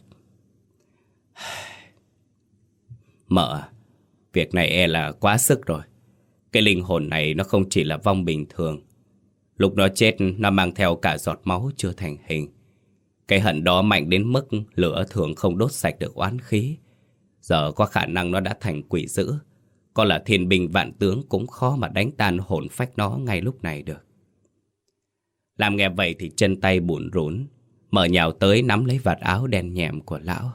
Mợ, việc này e là quá sức rồi. Cái linh hồn này nó không chỉ là vong bình thường. Lúc nó chết, nó mang theo cả giọt máu chưa thành hình. Cái hận đó mạnh đến mức lửa thường không đốt sạch được oán khí. Giờ có khả năng nó đã thành quỷ dữ. Có là thiên binh vạn tướng cũng khó mà đánh tan hồn phách nó ngay lúc này được. Làm nghe vậy thì chân tay bủn rủn, mở nhào tới nắm lấy vạt áo đen nhẹm của lão.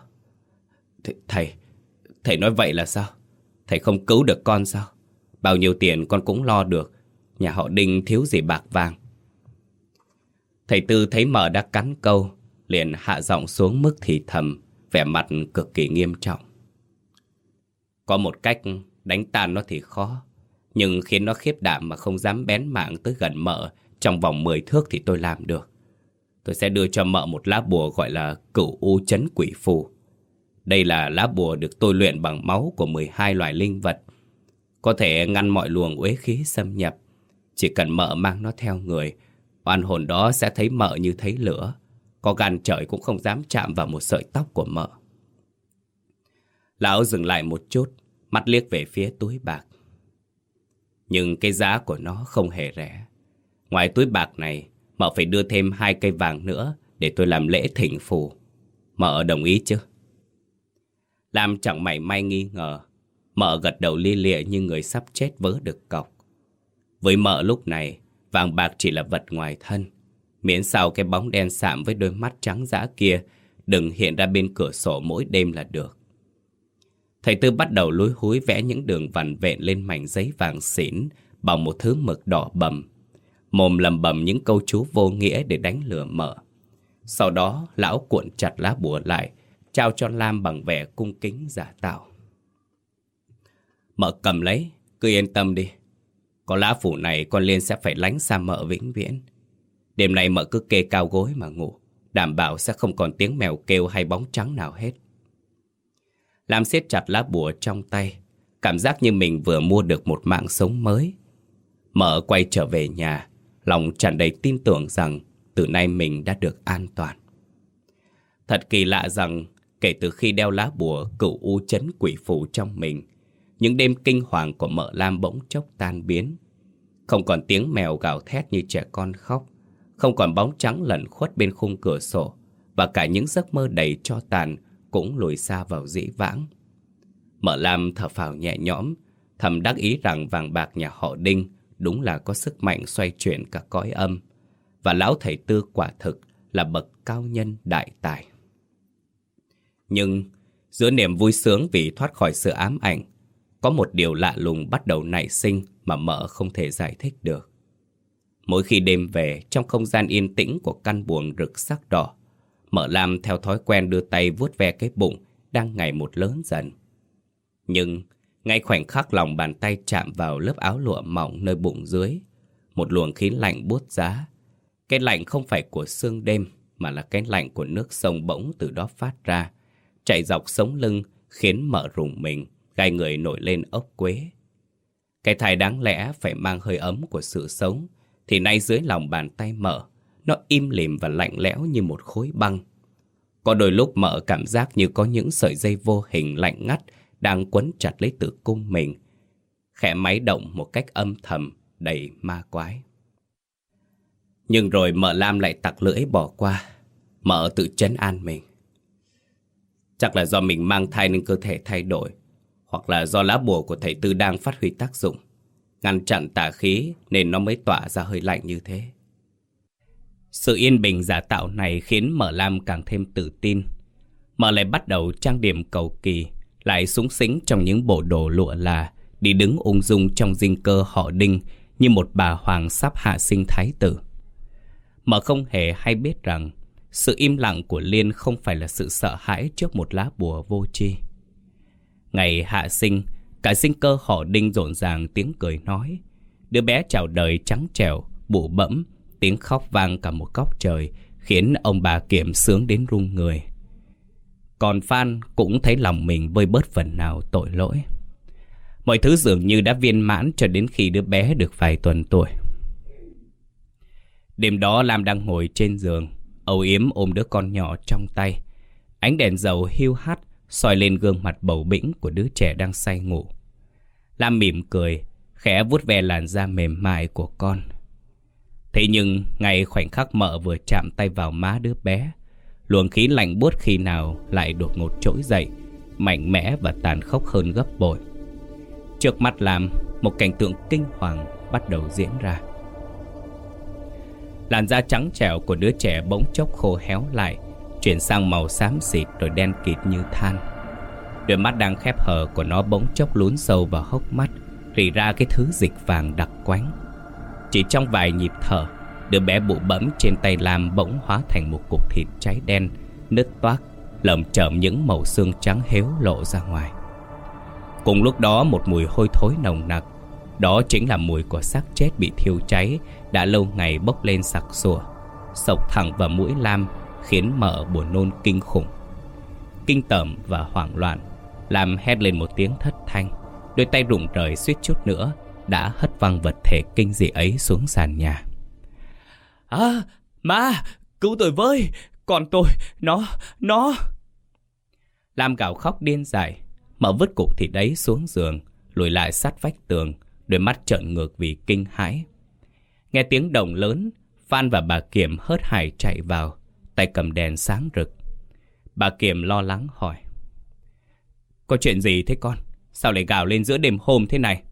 Thầy nói vậy là sao? Thầy không cứu được con sao? Bao nhiêu tiền con cũng lo được. Nhà họ Đinh thiếu gì bạc vàng. Thầy Tư thấy mợ đã cắn câu, liền hạ giọng xuống mức thì thầm, vẻ mặt cực kỳ nghiêm trọng. Có một cách đánh tan nó thì khó, nhưng khiến nó khiếp đảm mà không dám bén mảng tới gần mợ trong vòng 10 thước thì tôi làm được. Tôi sẽ đưa cho mợ một lá bùa gọi là Cửu U Chấn Quỷ Phù. Đây là lá bùa được tôi luyện bằng máu của 12 loài linh vật, có thể ngăn mọi luồng uế khí xâm nhập. Chỉ cần mợ mang nó theo người, oan hồn đó sẽ thấy mợ như thấy lửa, có gan trời cũng không dám chạm vào một sợi tóc của mợ. Lão dừng lại một chút, mắt liếc về phía túi bạc. Nhưng cái giá của nó không hề rẻ. Ngoài túi bạc này, mợ phải đưa thêm 2 cây vàng nữa để tôi làm lễ thỉnh phù. Mợ đồng ý chứ? Lam chẳng mảy may nghi ngờ. Mợ gật đầu lia lịa như người sắp chết vớ được cọc. Với mợ lúc này, vàng bạc chỉ là vật ngoài thân. Miễn sao cái bóng đen sạm với đôi mắt trắng dã kia đừng hiện ra bên cửa sổ mỗi đêm là được. Thầy Tư bắt đầu lúi húi vẽ những đường vằn vện lên mảnh giấy vàng xỉn bằng một thứ mực đỏ bầm. Mồm lầm bầm những câu chú vô nghĩa để đánh lừa mợ. Sau đó lão cuộn chặt lá bùa lại, trao cho Lam bằng vẻ cung kính giả tạo. Mợ cầm lấy, cứ yên tâm đi. Có lá phủ này con Liên sẽ phải lánh xa mợ vĩnh viễn. Đêm nay mợ cứ kê cao gối mà ngủ, đảm bảo sẽ không còn tiếng mèo kêu hay bóng trắng nào hết. Lam siết chặt lá bùa trong tay, cảm giác như mình vừa mua được một mạng sống mới. Mợ quay trở về nhà, lòng tràn đầy tin tưởng rằng từ nay mình đã được an toàn. Thật kỳ lạ rằng kể từ khi đeo lá bùa Cửu U Chấn Quỷ Phù trong mình, những đêm kinh hoàng của mợ Lam bỗng chốc tan biến. Không còn tiếng mèo gào thét như trẻ con khóc, không còn bóng trắng lẩn khuất bên khung cửa sổ, và cả những giấc mơ đầy tro tàn cũng lùi xa vào dĩ vãng. Mợ Lam thở phào nhẹ nhõm, thầm đắc ý rằng vàng bạc nhà họ Đinh đúng là có sức mạnh xoay chuyển cả cõi âm, và lão thầy Tư quả thực là bậc cao nhân đại tài. Nhưng giữa niềm vui sướng vì thoát khỏi sự ám ảnh, có một điều lạ lùng bắt đầu nảy sinh mà mợ không thể giải thích được. Mỗi khi đêm về, trong không gian yên tĩnh của căn buồng rực sắc đỏ, Mợ Lam theo thói quen đưa tay vuốt ve cái bụng đang ngày một lớn dần. Nhưng ngay khoảnh khắc lòng bàn tay chạm vào lớp áo lụa mỏng nơi bụng dưới, một luồng khí lạnh buốt giá. Cái lạnh không phải của sương đêm, mà là cái lạnh của nước sông bỗng từ đó phát ra, chạy dọc sống lưng, khiến Mợ rùng mình, gai người nổi lên ốc quế. Cái thai đáng lẽ phải mang hơi ấm của sự sống, thì nay dưới lòng bàn tay Mợ, nó im lìm và lạnh lẽo như một khối băng. Có đôi lúc Mợ cảm giác như có những sợi dây vô hình lạnh ngắt đang quấn chặt lấy tử cung mình, khẽ máy động một cách âm thầm, đầy ma quái. Nhưng rồi Mợ Lam lại tặc lưỡi bỏ qua. Mợ tự trấn an mình. Chắc là do mình mang thai nên cơ thể thay đổi, hoặc là do lá bùa của thầy Tư đang phát huy tác dụng, ngăn chặn tà khí nên nó mới tỏa ra hơi lạnh như thế. Sự yên bình giả tạo này khiến Mợ Lam càng thêm tự tin. Mợ lại bắt đầu trang điểm cầu kỳ, lại súng xính trong những bộ đồ lụa là, đi đứng ung dung trong dinh cơ họ Đinh như một bà hoàng sắp hạ sinh thái tử. Mợ không hề hay biết rằng sự im lặng của Liên không phải là sự sợ hãi trước một lá bùa vô tri. Ngày hạ sinh, cả dinh cơ họ Đinh rộn ràng tiếng cười nói. Đứa bé chào đời trắng trẻo, bụ bẫm, tiếng khóc vang cả một góc trời, khiến ông bà Kiểm sướng đến run người. Còn Phan cũng thấy lòng mình vơi bớt phần nào tội lỗi. Mọi thứ dường như đã viên mãn cho đến khi đứa bé được vài tuần tuổi. Đêm đó Lam đang ngồi trên giường, âu yếm ôm đứa con nhỏ trong tay. Ánh đèn dầu hiu hắt soi lên gương mặt bầu bĩnh của đứa trẻ đang say ngủ. Lam mỉm cười, khẽ vuốt ve làn da mềm mại của con. Thế nhưng ngay khoảnh khắc Mợ vừa chạm tay vào má đứa bé, luồng khí lạnh buốt khi nào lại đột ngột trỗi dậy, mạnh mẽ và tàn khốc hơn gấp bội. Trước mắt Lam, một cảnh tượng kinh hoàng bắt đầu diễn ra. Làn da trắng trẻo của đứa trẻ bỗng chốc khô héo lại, chuyển sang màu xám xịt rồi đen kịt như than. Đôi mắt đang khép hờ của nó bỗng chốc lún sâu vào hốc mắt, rỉ ra cái thứ dịch vàng đặc quánh. Chỉ trong vài nhịp thở, đứa bé bụ bẫm trên tay Lam bỗng hóa thành một cục thịt cháy đen, nứt toác, lởm chởm những mẩu xương trắng héo lộ ra ngoài. Cùng lúc đó một mùi hôi thối nồng nặc, đó chính là mùi của xác chết bị thiêu cháy đã lâu ngày bốc lên sặc sụa, xộc thẳng vào mũi Lam, khiến Mợ buồn nôn kinh khủng. Kinh tởm và hoảng loạn, Lam hét lên một tiếng thất thanh, đôi tay rụng rời suýt chút nữa đã hất văng vật thể kinh dị ấy xuống sàn nhà. Má, cứu tôi với, con tôi, nó... Lam gào khóc điên dại. Mợ vứt cục thịt ấy xuống giường, lùi lại sát vách tường, đôi mắt trợn ngược vì kinh hãi. Nghe tiếng động lớn, Phan và bà Kiểm hớt hải chạy vào, tay cầm đèn sáng rực. Bà Kiểm lo lắng hỏi. Có chuyện gì thế con? Sao lại gào lên giữa đêm hôm thế này?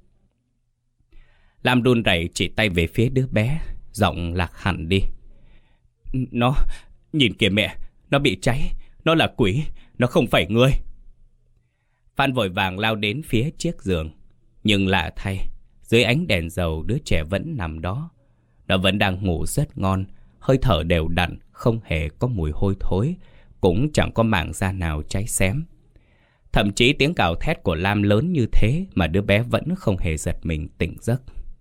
Lam run rẩy chỉ tay về phía đứa bé, giọng lạc hẳn đi. Nó, nhìn kìa mẹ, nó bị cháy, nó là quỷ, nó không phải người. Phan vội vàng lao đến phía chiếc giường. Nhưng lạ thay, dưới ánh đèn dầu đứa trẻ vẫn nằm đó. Nó vẫn đang ngủ rất ngon, hơi thở đều đặn, không hề có mùi hôi thối, cũng chẳng có mảng da nào cháy xém. Thậm chí tiếng gào thét của Lam lớn như thế mà đứa bé vẫn không hề giật mình tỉnh giấc.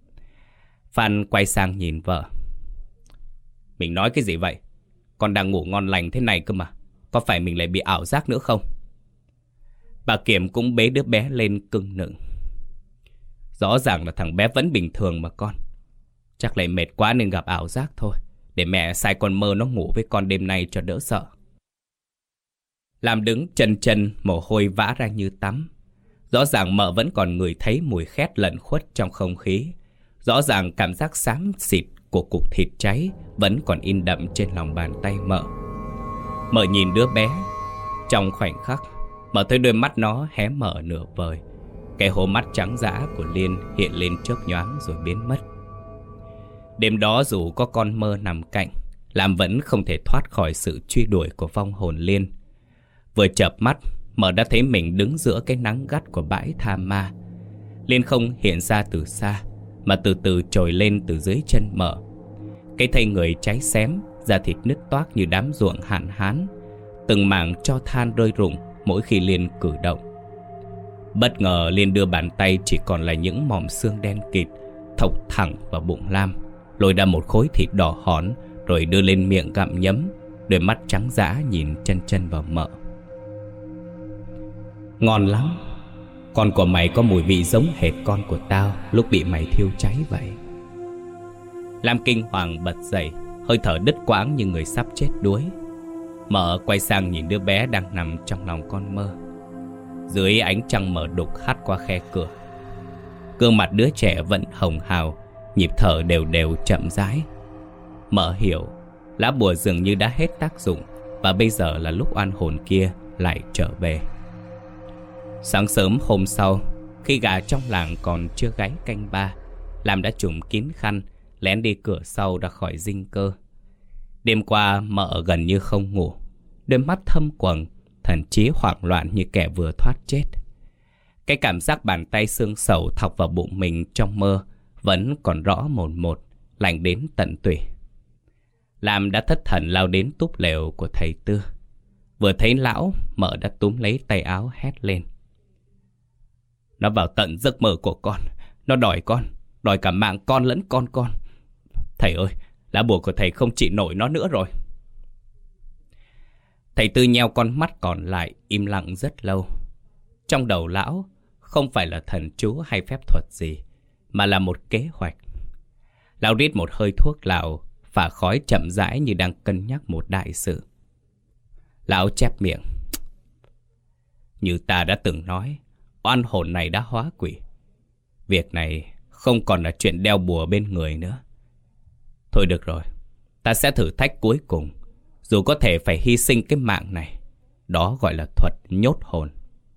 Phan quay sang nhìn vợ. Mình nói cái gì vậy? Con đang ngủ ngon lành thế này cơ mà, có phải mình lại bị ảo giác nữa không? Bà Kiểm cũng bế đứa bé lên cưng nựng. Rõ ràng là thằng bé vẫn bình thường mà con. Chắc lại mệt quá nên gặp ảo giác thôi. Để mẹ sai con mơ nó ngủ với con đêm nay cho đỡ sợ. Lam đứng chân chân, mồ hôi vã ra như tắm. Rõ ràng Mợ vẫn còn ngửi thấy mùi khét lẩn khuất trong không khí. Rõ ràng cảm giác xám xịt của cục thịt cháy vẫn còn in đậm trên lòng bàn tay Mợ. Mợ nhìn đứa bé. Trong khoảnh khắc, Mợ thấy đôi mắt nó hé mở nửa vời. Cái hố mắt trắng dã của Liên hiện lên chớp nhoáng rồi biến mất. Đêm đó dù có con Mơ nằm cạnh, Lam vẫn không thể thoát khỏi sự truy đuổi của vong hồn Liên. Vừa chợp mắt, Mợ đã thấy mình đứng giữa cái nắng gắt của bãi tha ma. Liên không hiện ra từ xa, mà từ từ trồi lên từ dưới chân Mợ, Cái thây người cháy xém, da thịt nứt toác như đám ruộng hạn hán, từng mảng tro than rơi rụng mỗi khi Liên cử động. Bất ngờ Liên đưa bàn tay chỉ còn là những mỏm xương đen kịt, thọc thẳng vào bụng Lam, lôi ra một khối thịt đỏ hòn, rồi đưa lên miệng gặm nhấm, đôi mắt trắng dã nhìn chân chân vào mợ. Ngon lắm. Con của mày có mùi vị giống hệt con của tao lúc bị mày thiêu cháy vậy. Lam kinh hoàng bật dậy, hơi thở đứt quãng như người sắp chết đuối. Mợ quay sang nhìn đứa bé đang nằm trong lòng con Mơ. Dưới ánh trăng mờ đục hắt qua khe cửa, gương mặt đứa trẻ vẫn hồng hào, nhịp thở đều đều chậm rãi. Mợ hiểu lá bùa dường như đã hết tác dụng, và bây giờ là lúc oan hồn kia lại trở về. Sáng sớm hôm sau, khi gà trong làng còn chưa gáy canh ba, Lam đã trùm kín khăn, lén đi cửa sau ra khỏi dinh cơ. Đêm qua mợ gần như không ngủ, đôi mắt thâm quầng, thần trí hoảng loạn như kẻ vừa thoát chết. Cái cảm giác bàn tay xương sầu thọc vào bụng mình trong mơ vẫn còn rõ mồn một, lạnh đến tận tủy. Lam đã thất thần lao đến túp lều của thầy Tư. Vừa thấy lão, mợ đã túm lấy tay áo hét lên. Nó vào tận giấc mơ của con, nó đòi con, đòi cả mạng con lẫn con. Thầy ơi, lá bùa của thầy không trị nổi nó nữa rồi. Thầy Tư nheo con mắt còn lại, im lặng rất lâu. Trong đầu lão không phải là thần chú hay phép thuật gì, mà là một kế hoạch. Lão rít một hơi thuốc lào, phả khói chậm rãi như đang cân nhắc một đại sự. Lão chép miệng. Như ta đã từng nói, oan hồn này đã hóa quỷ. Việc này không còn là chuyện đeo bùa bên người nữa. Thôi được rồi, ta sẽ thử thách cuối cùng, dù có thể phải hy sinh cái mạng này. Đó gọi là thuật nhốt hồn.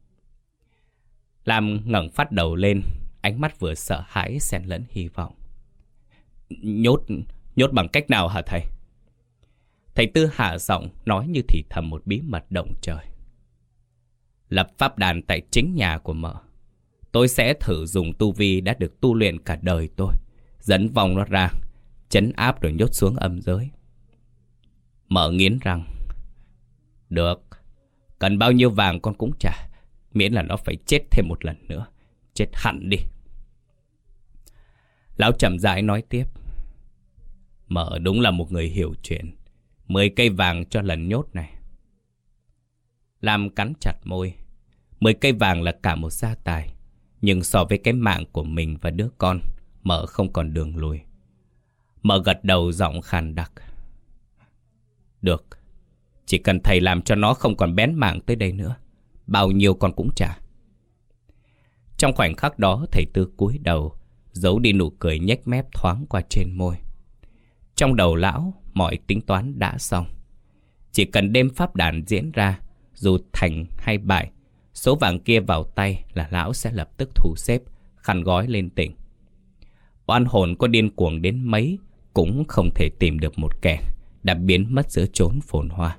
Lam ngẩng phát đầu lên, ánh mắt vừa sợ hãi xen lẫn hy vọng. Nhốt bằng cách nào hả thầy? Thầy Tư hạ giọng nói như thì thầm một bí mật động trời. Lập pháp đàn tại chính nhà của mợ. Tôi sẽ thử dùng tu vi đã được tu luyện cả đời tôi, dẫn vong nó ra, trấn áp rồi nhốt xuống âm giới. Mợ nghiến răng. Được, cần bao nhiêu vàng con cũng trả, miễn là nó phải chết thêm một lần nữa. Chết hẳn đi. Lão chậm rãi nói tiếp. Mợ đúng là một người hiểu chuyện. 10 cây vàng cho lần nhốt này. Lam cắn chặt môi. 10 cây vàng là cả một gia tài, nhưng so với cái mạng của mình và đứa con, mợ không còn đường lùi. Mợ gật đầu giọng khàn đặc. Được, chỉ cần thầy làm cho nó không còn bén mảng tới đây nữa, bao nhiêu con cũng trả. Trong khoảnh khắc đó, thầy Tư cúi đầu, giấu đi nụ cười nhếch mép thoáng qua trên môi. Trong đầu lão, mọi tính toán đã xong. Chỉ cần đêm pháp đàn diễn ra, dù thành hay bại, số vàng kia vào tay là lão sẽ lập tức thu xếp, khăn gói lên tỉnh. Oan hồn có điên cuồng đến mấy cũng không thể tìm được một kẻ đã biến mất giữa chốn phồn hoa.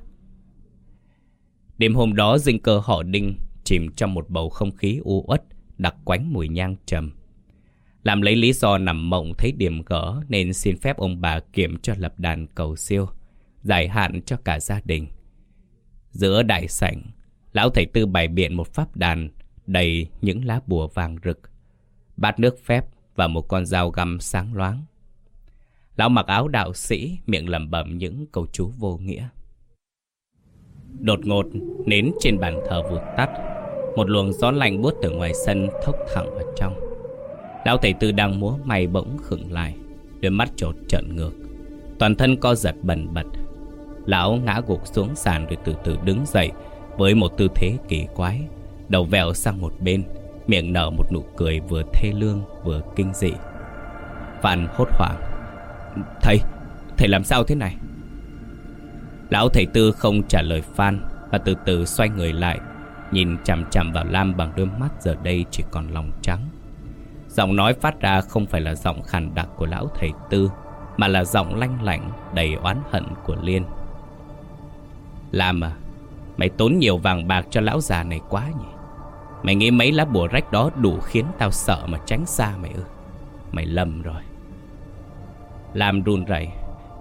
Đêm hôm đó, dinh cơ họ Đinh chìm trong một bầu không khí u uất, đặc quánh mùi nhang trầm. Làm lấy lý do nằm mộng thấy điểm gỡ nên xin phép ông bà kiểm cho lập đàn cầu siêu, giải hạn cho cả gia đình. Giữa đại sảnh, lão thầy Tư bày biện một pháp đàn đầy những lá bùa vàng rực, bát nước phép và một con dao găm sáng loáng. Lão mặc áo đạo sĩ, miệng lẩm bẩm những câu chú vô nghĩa. Đột ngột, nến trên bàn thờ vụt tắt. Một luồng gió lạnh buốt từ ngoài sân thốc thẳng vào trong. Lão thầy Tư đang múa may bỗng khựng lại, đôi mắt trột trợn ngược, toàn thân co giật bần bật. Lão ngã gục xuống sàn rồi từ từ đứng dậy với một tư thế kỳ quái, đầu vẹo sang một bên, miệng nở một nụ cười vừa thê lương vừa kinh dị. Phan hốt hoảng. Thầy làm sao thế này? Lão thầy Tư không trả lời Phan và từ từ xoay người lại, nhìn chằm chằm vào Lam bằng đôi mắt giờ đây chỉ còn lòng trắng. Giọng nói phát ra không phải là giọng khàn đặc của lão thầy Tư, mà là giọng lanh lảnh đầy oán hận của Liên. Lam à, mày tốn nhiều vàng bạc cho lão già này quá nhỉ? Mày nghĩ mấy lá bùa rách đó đủ khiến tao sợ mà tránh xa mày ư? Mày lầm rồi. Lam run rẩy.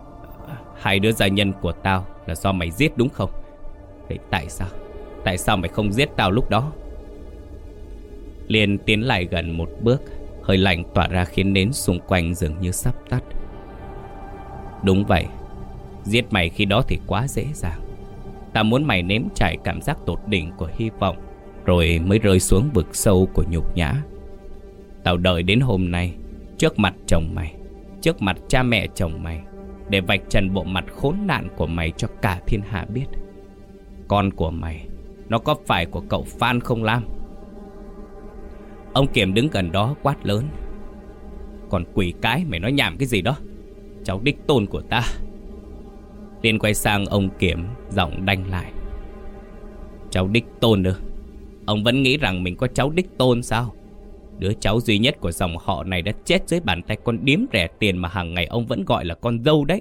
Hai đứa gia nhân của tao là do mày giết đúng không? Vậy tại sao mày không giết tao lúc đó? Liên tiến lại gần một bước, hơi lạnh tỏa ra khiến nến xung quanh dường như sắp tắt. Đúng vậy, giết mày khi đó thì quá dễ dàng. Tao muốn mày nếm trải cảm giác tột đỉnh của hy vọng, rồi mới rơi xuống vực sâu của nhục nhã. Tao đợi đến hôm nay, trước mặt chồng mày, trước mặt cha mẹ chồng mày, để vạch trần bộ mặt khốn nạn của mày cho cả thiên hạ biết. Con của mày, nó có phải của cậu Phan không Lam? Ông Kiểm đứng gần đó quát lớn. Còn quỷ cái, mày nói nhảm cái gì đó? Cháu đích tôn của ta. Liên quay sang ông Kiểm, giọng đanh lại. Cháu đích tôn ư? Ông vẫn nghĩ rằng mình có cháu đích tôn sao? Đứa cháu duy nhất của dòng họ này đã chết dưới bàn tay con điếm rẻ tiền mà hàng ngày ông vẫn gọi là con dâu đấy.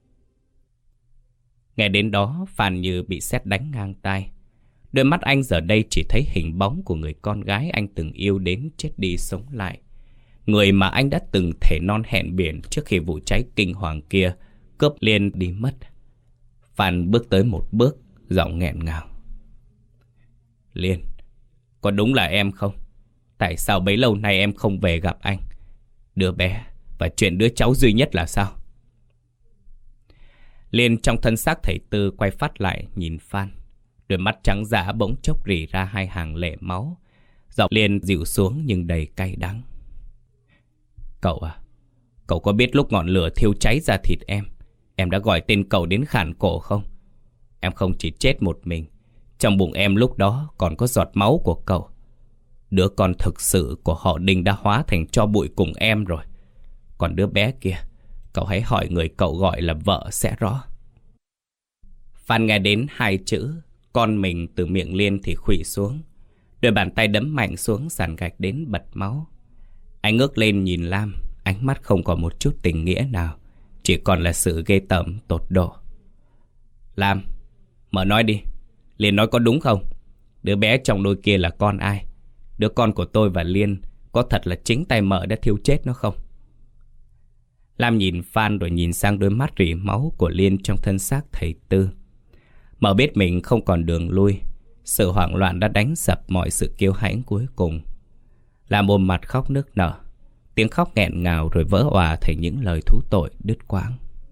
Nghe đến đó, Phan như bị sét đánh ngang tai. Đôi mắt anh giờ đây chỉ thấy hình bóng của người con gái anh từng yêu đến chết đi sống lại. Người mà anh đã từng thề non hẹn biển trước khi vụ cháy kinh hoàng kia cướp Liên đi mất. Phan bước tới một bước, giọng nghẹn ngào. Liên, có đúng là em không? Tại sao bấy lâu nay em không về gặp anh? Đứa bé và chuyện đứa cháu duy nhất là sao? Liên trong thân xác thầy Tư quay phát lại nhìn Phan. Đôi mắt trắng dã bỗng chốc rỉ ra hai hàng lệ máu. Giọng Liên dịu xuống nhưng đầy cay đắng. Cậu à, cậu có biết lúc ngọn lửa thiêu cháy ra thịt em đã gọi tên cậu đến khản cổ không? Em không chỉ chết một mình, trong bụng em lúc đó còn có giọt máu của cậu. Đứa con thực sự của họ Đinh đã hóa thành tro bụi cùng em rồi. Còn đứa bé kia, cậu hãy hỏi người cậu gọi là vợ sẽ rõ. Phan nghe đến hai chữ con mình từ miệng Liên thì khuỵu xuống. Đôi bàn tay đấm mạnh xuống sàn gạch đến bật máu. Anh ngước lên nhìn Lam, ánh mắt không còn một chút tình nghĩa nào, chỉ còn là sự ghê tởm tột độ. Lam, mở nói đi. Liên nói có đúng không? Đứa bé trong đôi kia là con ai? Đứa con của tôi và Liên có thật là chính tay mợ đã thiêu chết nó không? Lam nhìn Phan rồi nhìn sang đôi mắt rỉ máu của Liên trong thân xác thầy Tư. Mợ biết mình không còn đường lui. Sự hoảng loạn đã đánh sập mọi sự kiêu hãnh cuối cùng. Lam ôm mặt khóc nức nở. Tiếng khóc nghẹn ngào rồi vỡ òa thành những lời thú tội đứt quãng.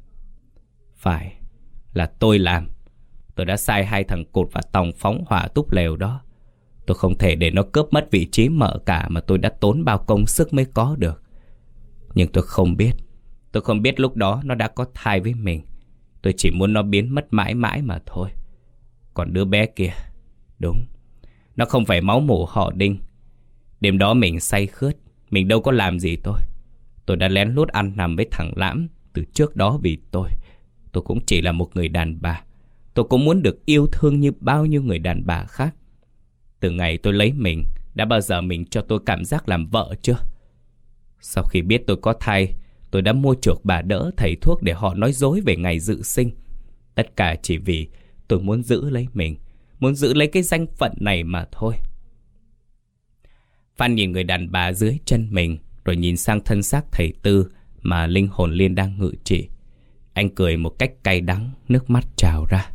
Phải, là tôi làm. Tôi đã sai hai thằng Cụt và Tòng phóng hỏa túp lều đó. Tôi không thể để nó cướp mất vị trí mợ cả mà tôi đã tốn bao công sức mới có được. Nhưng tôi không biết lúc đó nó đã có thai với mình. Tôi chỉ muốn nó biến mất mãi mãi mà thôi. Còn đứa bé kia, đúng, nó không phải máu mủ họ Đinh. Đêm đó mình say khướt, mình đâu có làm gì tôi. Tôi đã lén lút ăn nằm với thằng Lãm từ trước đó vì tôi cũng chỉ là một người đàn bà. Tôi cũng muốn được yêu thương như bao nhiêu người đàn bà khác. Từ ngày tôi lấy mình, đã bao giờ mình cho tôi cảm giác làm vợ chưa? Sau khi biết tôi có thai, tôi đã mua chuộc bà đỡ thầy thuốc để họ nói dối về ngày dự sinh. Tất cả chỉ vì tôi muốn giữ lấy mình, muốn giữ lấy cái danh phận này mà thôi. Phan nhìn người đàn bà dưới chân mình, rồi nhìn sang thân xác thầy Tư mà linh hồn Liên đang ngự trị. Anh cười một cách cay đắng, nước mắt trào ra.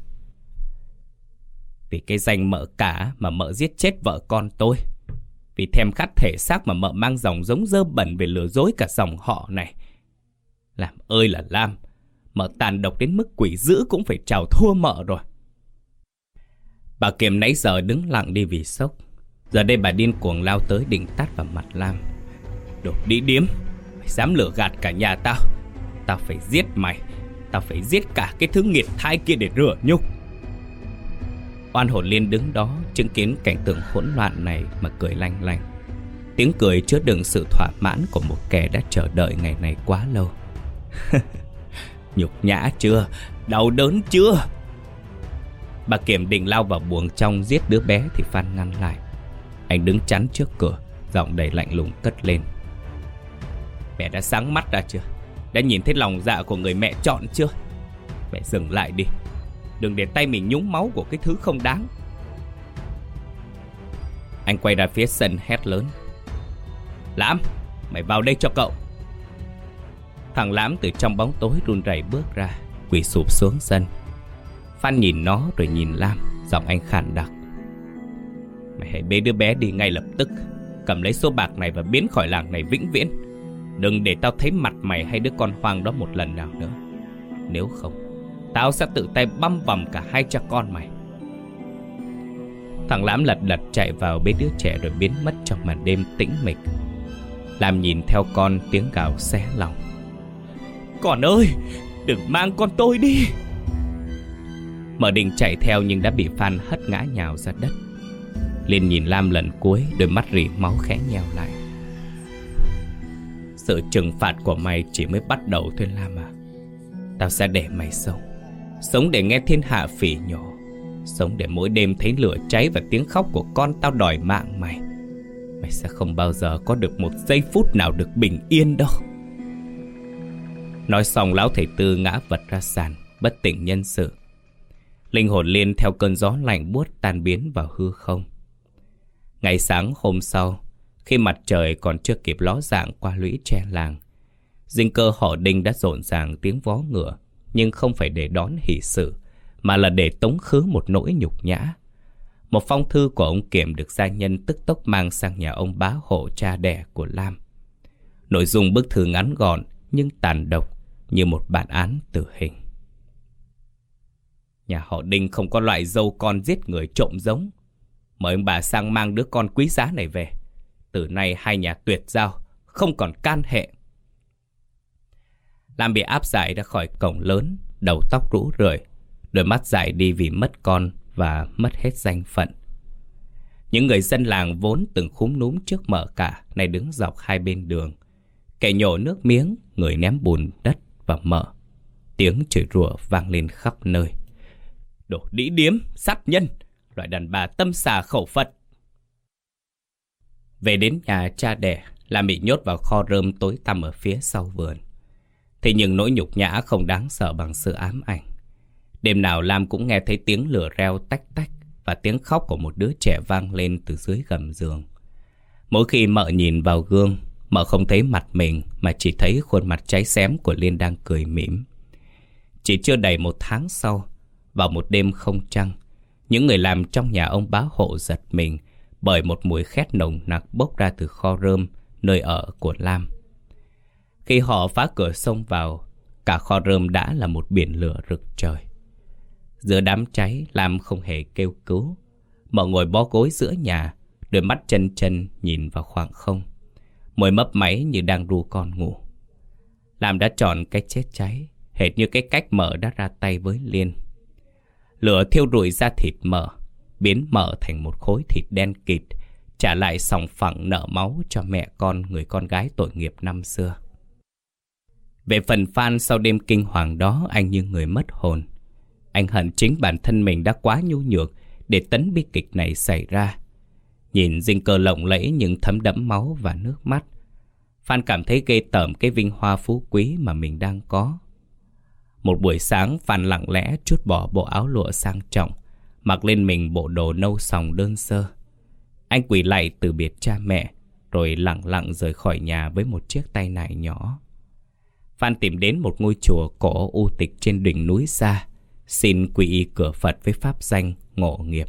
Vì cái danh mợ cả mà mợ giết chết vợ con tôi. Vì thèm khát thể xác mà mợ mang dòng giống dơ bẩn về lừa dối cả dòng họ này. Làm ơi là Lam, mợ tàn độc đến mức quỷ dữ cũng phải chào thua mợ rồi. Bà Kiềm nãy giờ đứng lặng đi vì sốc. Giờ đây bà điên cuồng lao tới định tát vào mặt Lam. Đồ đĩ điếm, mày dám lừa gạt cả nhà tao. Tao phải giết mày. Tao phải giết cả cái thứ nghiệt thai kia để rửa nhục. Oan hồn Liên đứng đó chứng kiến cảnh tượng hỗn loạn này mà cười lanh lanh. Tiếng cười chứa đựng sự thỏa mãn của một kẻ đã chờ đợi ngày này quá lâu. Nhục nhã chưa? Đau đớn chưa? Bà Kiểm định lao vào buồng trong giết đứa bé thì Phan ngăn lại. Anh đứng chắn trước cửa, giọng đầy lạnh lùng cất lên. Mẹ đã sáng mắt ra chưa? Đã nhìn thấy lòng dạ của người mẹ chọn chưa? Mẹ dừng lại đi. Đừng để tay mình nhúng máu của cái thứ không đáng. Anh quay ra phía sân hét lớn. Lãm, mày vào đây cho cậu. Thằng Lãm từ trong bóng tối run rẩy bước ra. quỳ sụp xuống sân. Phan nhìn nó rồi nhìn Lam, giọng anh khàn đặc: "Mày hãy bế đứa bé đi ngay lập tức. Cầm lấy số bạc này và biến khỏi làng này vĩnh viễn. Đừng để tao thấy mặt mày hay đứa con hoang đó một lần nào nữa. Nếu không, tao sẽ tự tay băm vằm cả hai cha con mày." Thằng Lãm lật đật chạy vào bế đứa trẻ rồi biến mất trong màn đêm tĩnh mịch. Lam nhìn theo con, tiếng gào xé lòng: "Con ơi, đừng mang con tôi đi!" Mở định chạy theo nhưng đã bị Phan hất ngã nhào ra đất. Liên nhìn Lam lần cuối, đôi mắt rỉ máu khẽ nheo lại. "Sự trừng phạt của mày chỉ mới bắt đầu thôi Lam à. Tao sẽ để mày sống. Sống để nghe thiên hạ phỉ nhổ. Sống để mỗi đêm thấy lửa cháy và tiếng khóc của con tao đòi mạng mày. Mày sẽ không bao giờ có được một giây phút nào được bình yên đâu." Nói xong, lão thầy Tư ngã vật ra sàn, bất tỉnh nhân sự. Linh hồn Liên theo cơn gió lạnh buốt tan biến vào hư không. Ngày sáng hôm sau, khi mặt trời còn chưa kịp ló dạng qua lũy tre làng, dinh cơ họ Đinh đã rộn ràng tiếng vó ngựa, nhưng không phải để đón hỷ sự, mà là để tống khứ một nỗi nhục nhã. Một phong thư của ông Kiểm được gia nhân tức tốc mang sang nhà ông bá hộ cha đẻ của Lam. Nội dung bức thư ngắn gọn nhưng tàn độc như một bản án tử hình. Nhà họ Đinh không có loại dâu con giết người trộm giống. Mời ông bà sang mang đứa con quý giá này về. Từ nay hai nhà tuyệt giao, không còn can hệ. Lam bị áp giải ra khỏi cổng lớn, đầu tóc rũ rượi, đôi mắt dại đi vì mất con và mất hết danh phận. Những người dân làng vốn từng khúm núm trước Mợ Cả nay đứng dọc hai bên đường, kẻ nhổ nước miếng, người ném bùn đất vào Mợ. Tiếng chửi rủa vang lên khắp nơi: "Đồ đĩ điếm, sát nhân, loại đàn bà tâm xà khẩu Phật." Về đến nhà cha đẻ, Lam bị nhốt vào kho rơm tối tăm ở phía sau vườn. Thế nhưng nỗi nhục nhã không đáng sợ bằng sự ám ảnh. Đêm nào Lam cũng nghe thấy tiếng lửa reo tách tách và tiếng khóc của một đứa trẻ vang lên từ dưới gầm giường. Mỗi khi Mợ nhìn vào gương, Mợ không thấy mặt mình mà chỉ thấy khuôn mặt cháy xém của Liên đang cười mỉm. Chỉ chưa đầy một tháng sau, vào một đêm không trăng, những người làm trong nhà ông bá hộ giật mình bởi một mùi khét nồng nặc bốc ra từ kho rơm nơi ở của Lam. Khi họ phá cửa xông vào, cả kho rơm đã là một biển lửa rực trời. Giữa đám cháy, Lam không hề kêu cứu. Mợ ngồi bó gối giữa nhà, đôi mắt chân chân nhìn vào khoảng không, môi mấp máy như đang ru con ngủ. Lam đã chọn cách chết cháy, hệt như cái cách Mợ đã ra tay với Liên. Lửa thiêu rụi da thịt Mợ, biến Mợ thành một khối thịt đen kịt, trả lại sòng phẳng nợ máu cho mẹ con người con gái tội nghiệp năm xưa. Về phần Phan, sau đêm kinh hoàng đó, anh như người mất hồn. Anh hận chính bản thân mình đã quá nhu nhược để tấn bi kịch này xảy ra. Nhìn dinh cơ lộng lẫy nhưng thấm đẫm máu và nước mắt, Phan cảm thấy ghê tởm cái vinh hoa phú quý mà mình đang có. Một buổi sáng, Phan lặng lẽ trút bỏ bộ áo lụa sang trọng, mặc lên mình bộ đồ nâu sòng đơn sơ. Anh quỳ lạy từ biệt cha mẹ, rồi lặng lặng rời khỏi nhà với một chiếc tay nải nhỏ. Phan tìm đến một ngôi chùa cổ u tịch trên đỉnh núi xa, xin quy y cửa Phật với pháp danh Ngộ Nghiệp.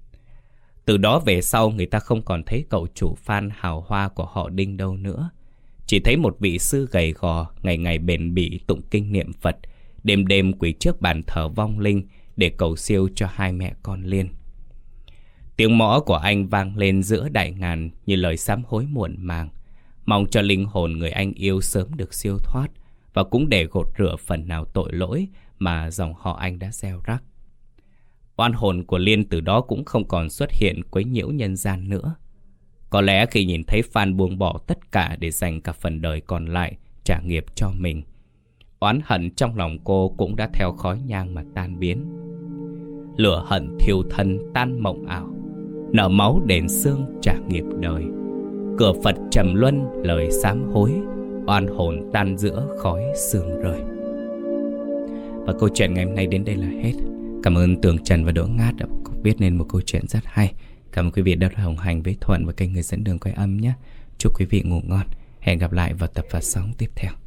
Từ đó về sau, người ta không còn thấy cậu chủ Phan hào hoa của họ Đinh đâu nữa. Chỉ thấy một vị sư gầy gò, ngày ngày bền bỉ tụng kinh niệm Phật, đêm đêm quỳ trước bàn thờ vong linh để cầu siêu cho hai mẹ con Liên. Tiếng mõ của anh vang lên giữa đại ngàn như lời sám hối muộn màng, mong cho linh hồn người anh yêu sớm được siêu thoát, và cũng để gột rửa phần nào tội lỗi mà dòng họ anh đã gieo rắc. Oan hồn của Liên từ đó cũng không còn xuất hiện quấy nhiễu nhân gian nữa. Có lẽ khi nhìn thấy Phan buông bỏ tất cả để dành cả phần đời còn lại trả nghiệp cho mình, oán hận trong lòng cô cũng đã theo khói nhang mà tan biến. Lửa hận thiêu thân tan mộng ảo, nở máu đền xương trả nghiệp đời. Cửa Phật trầm luân lời sám hối, oan hồn tan giữa khói sương rơi. Và câu chuyện ngày hôm nay đến đây là hết. Cảm ơn Tường Trần và Đỗ Ngát đã viết nên một câu chuyện rất hay. Cảm ơn quý vị đã đồng hành với Thuận và kênh Người Dẫn Đường Quay Âm nhé. Chúc quý vị ngủ ngon. Hẹn gặp lại vào tập phát sóng tiếp theo.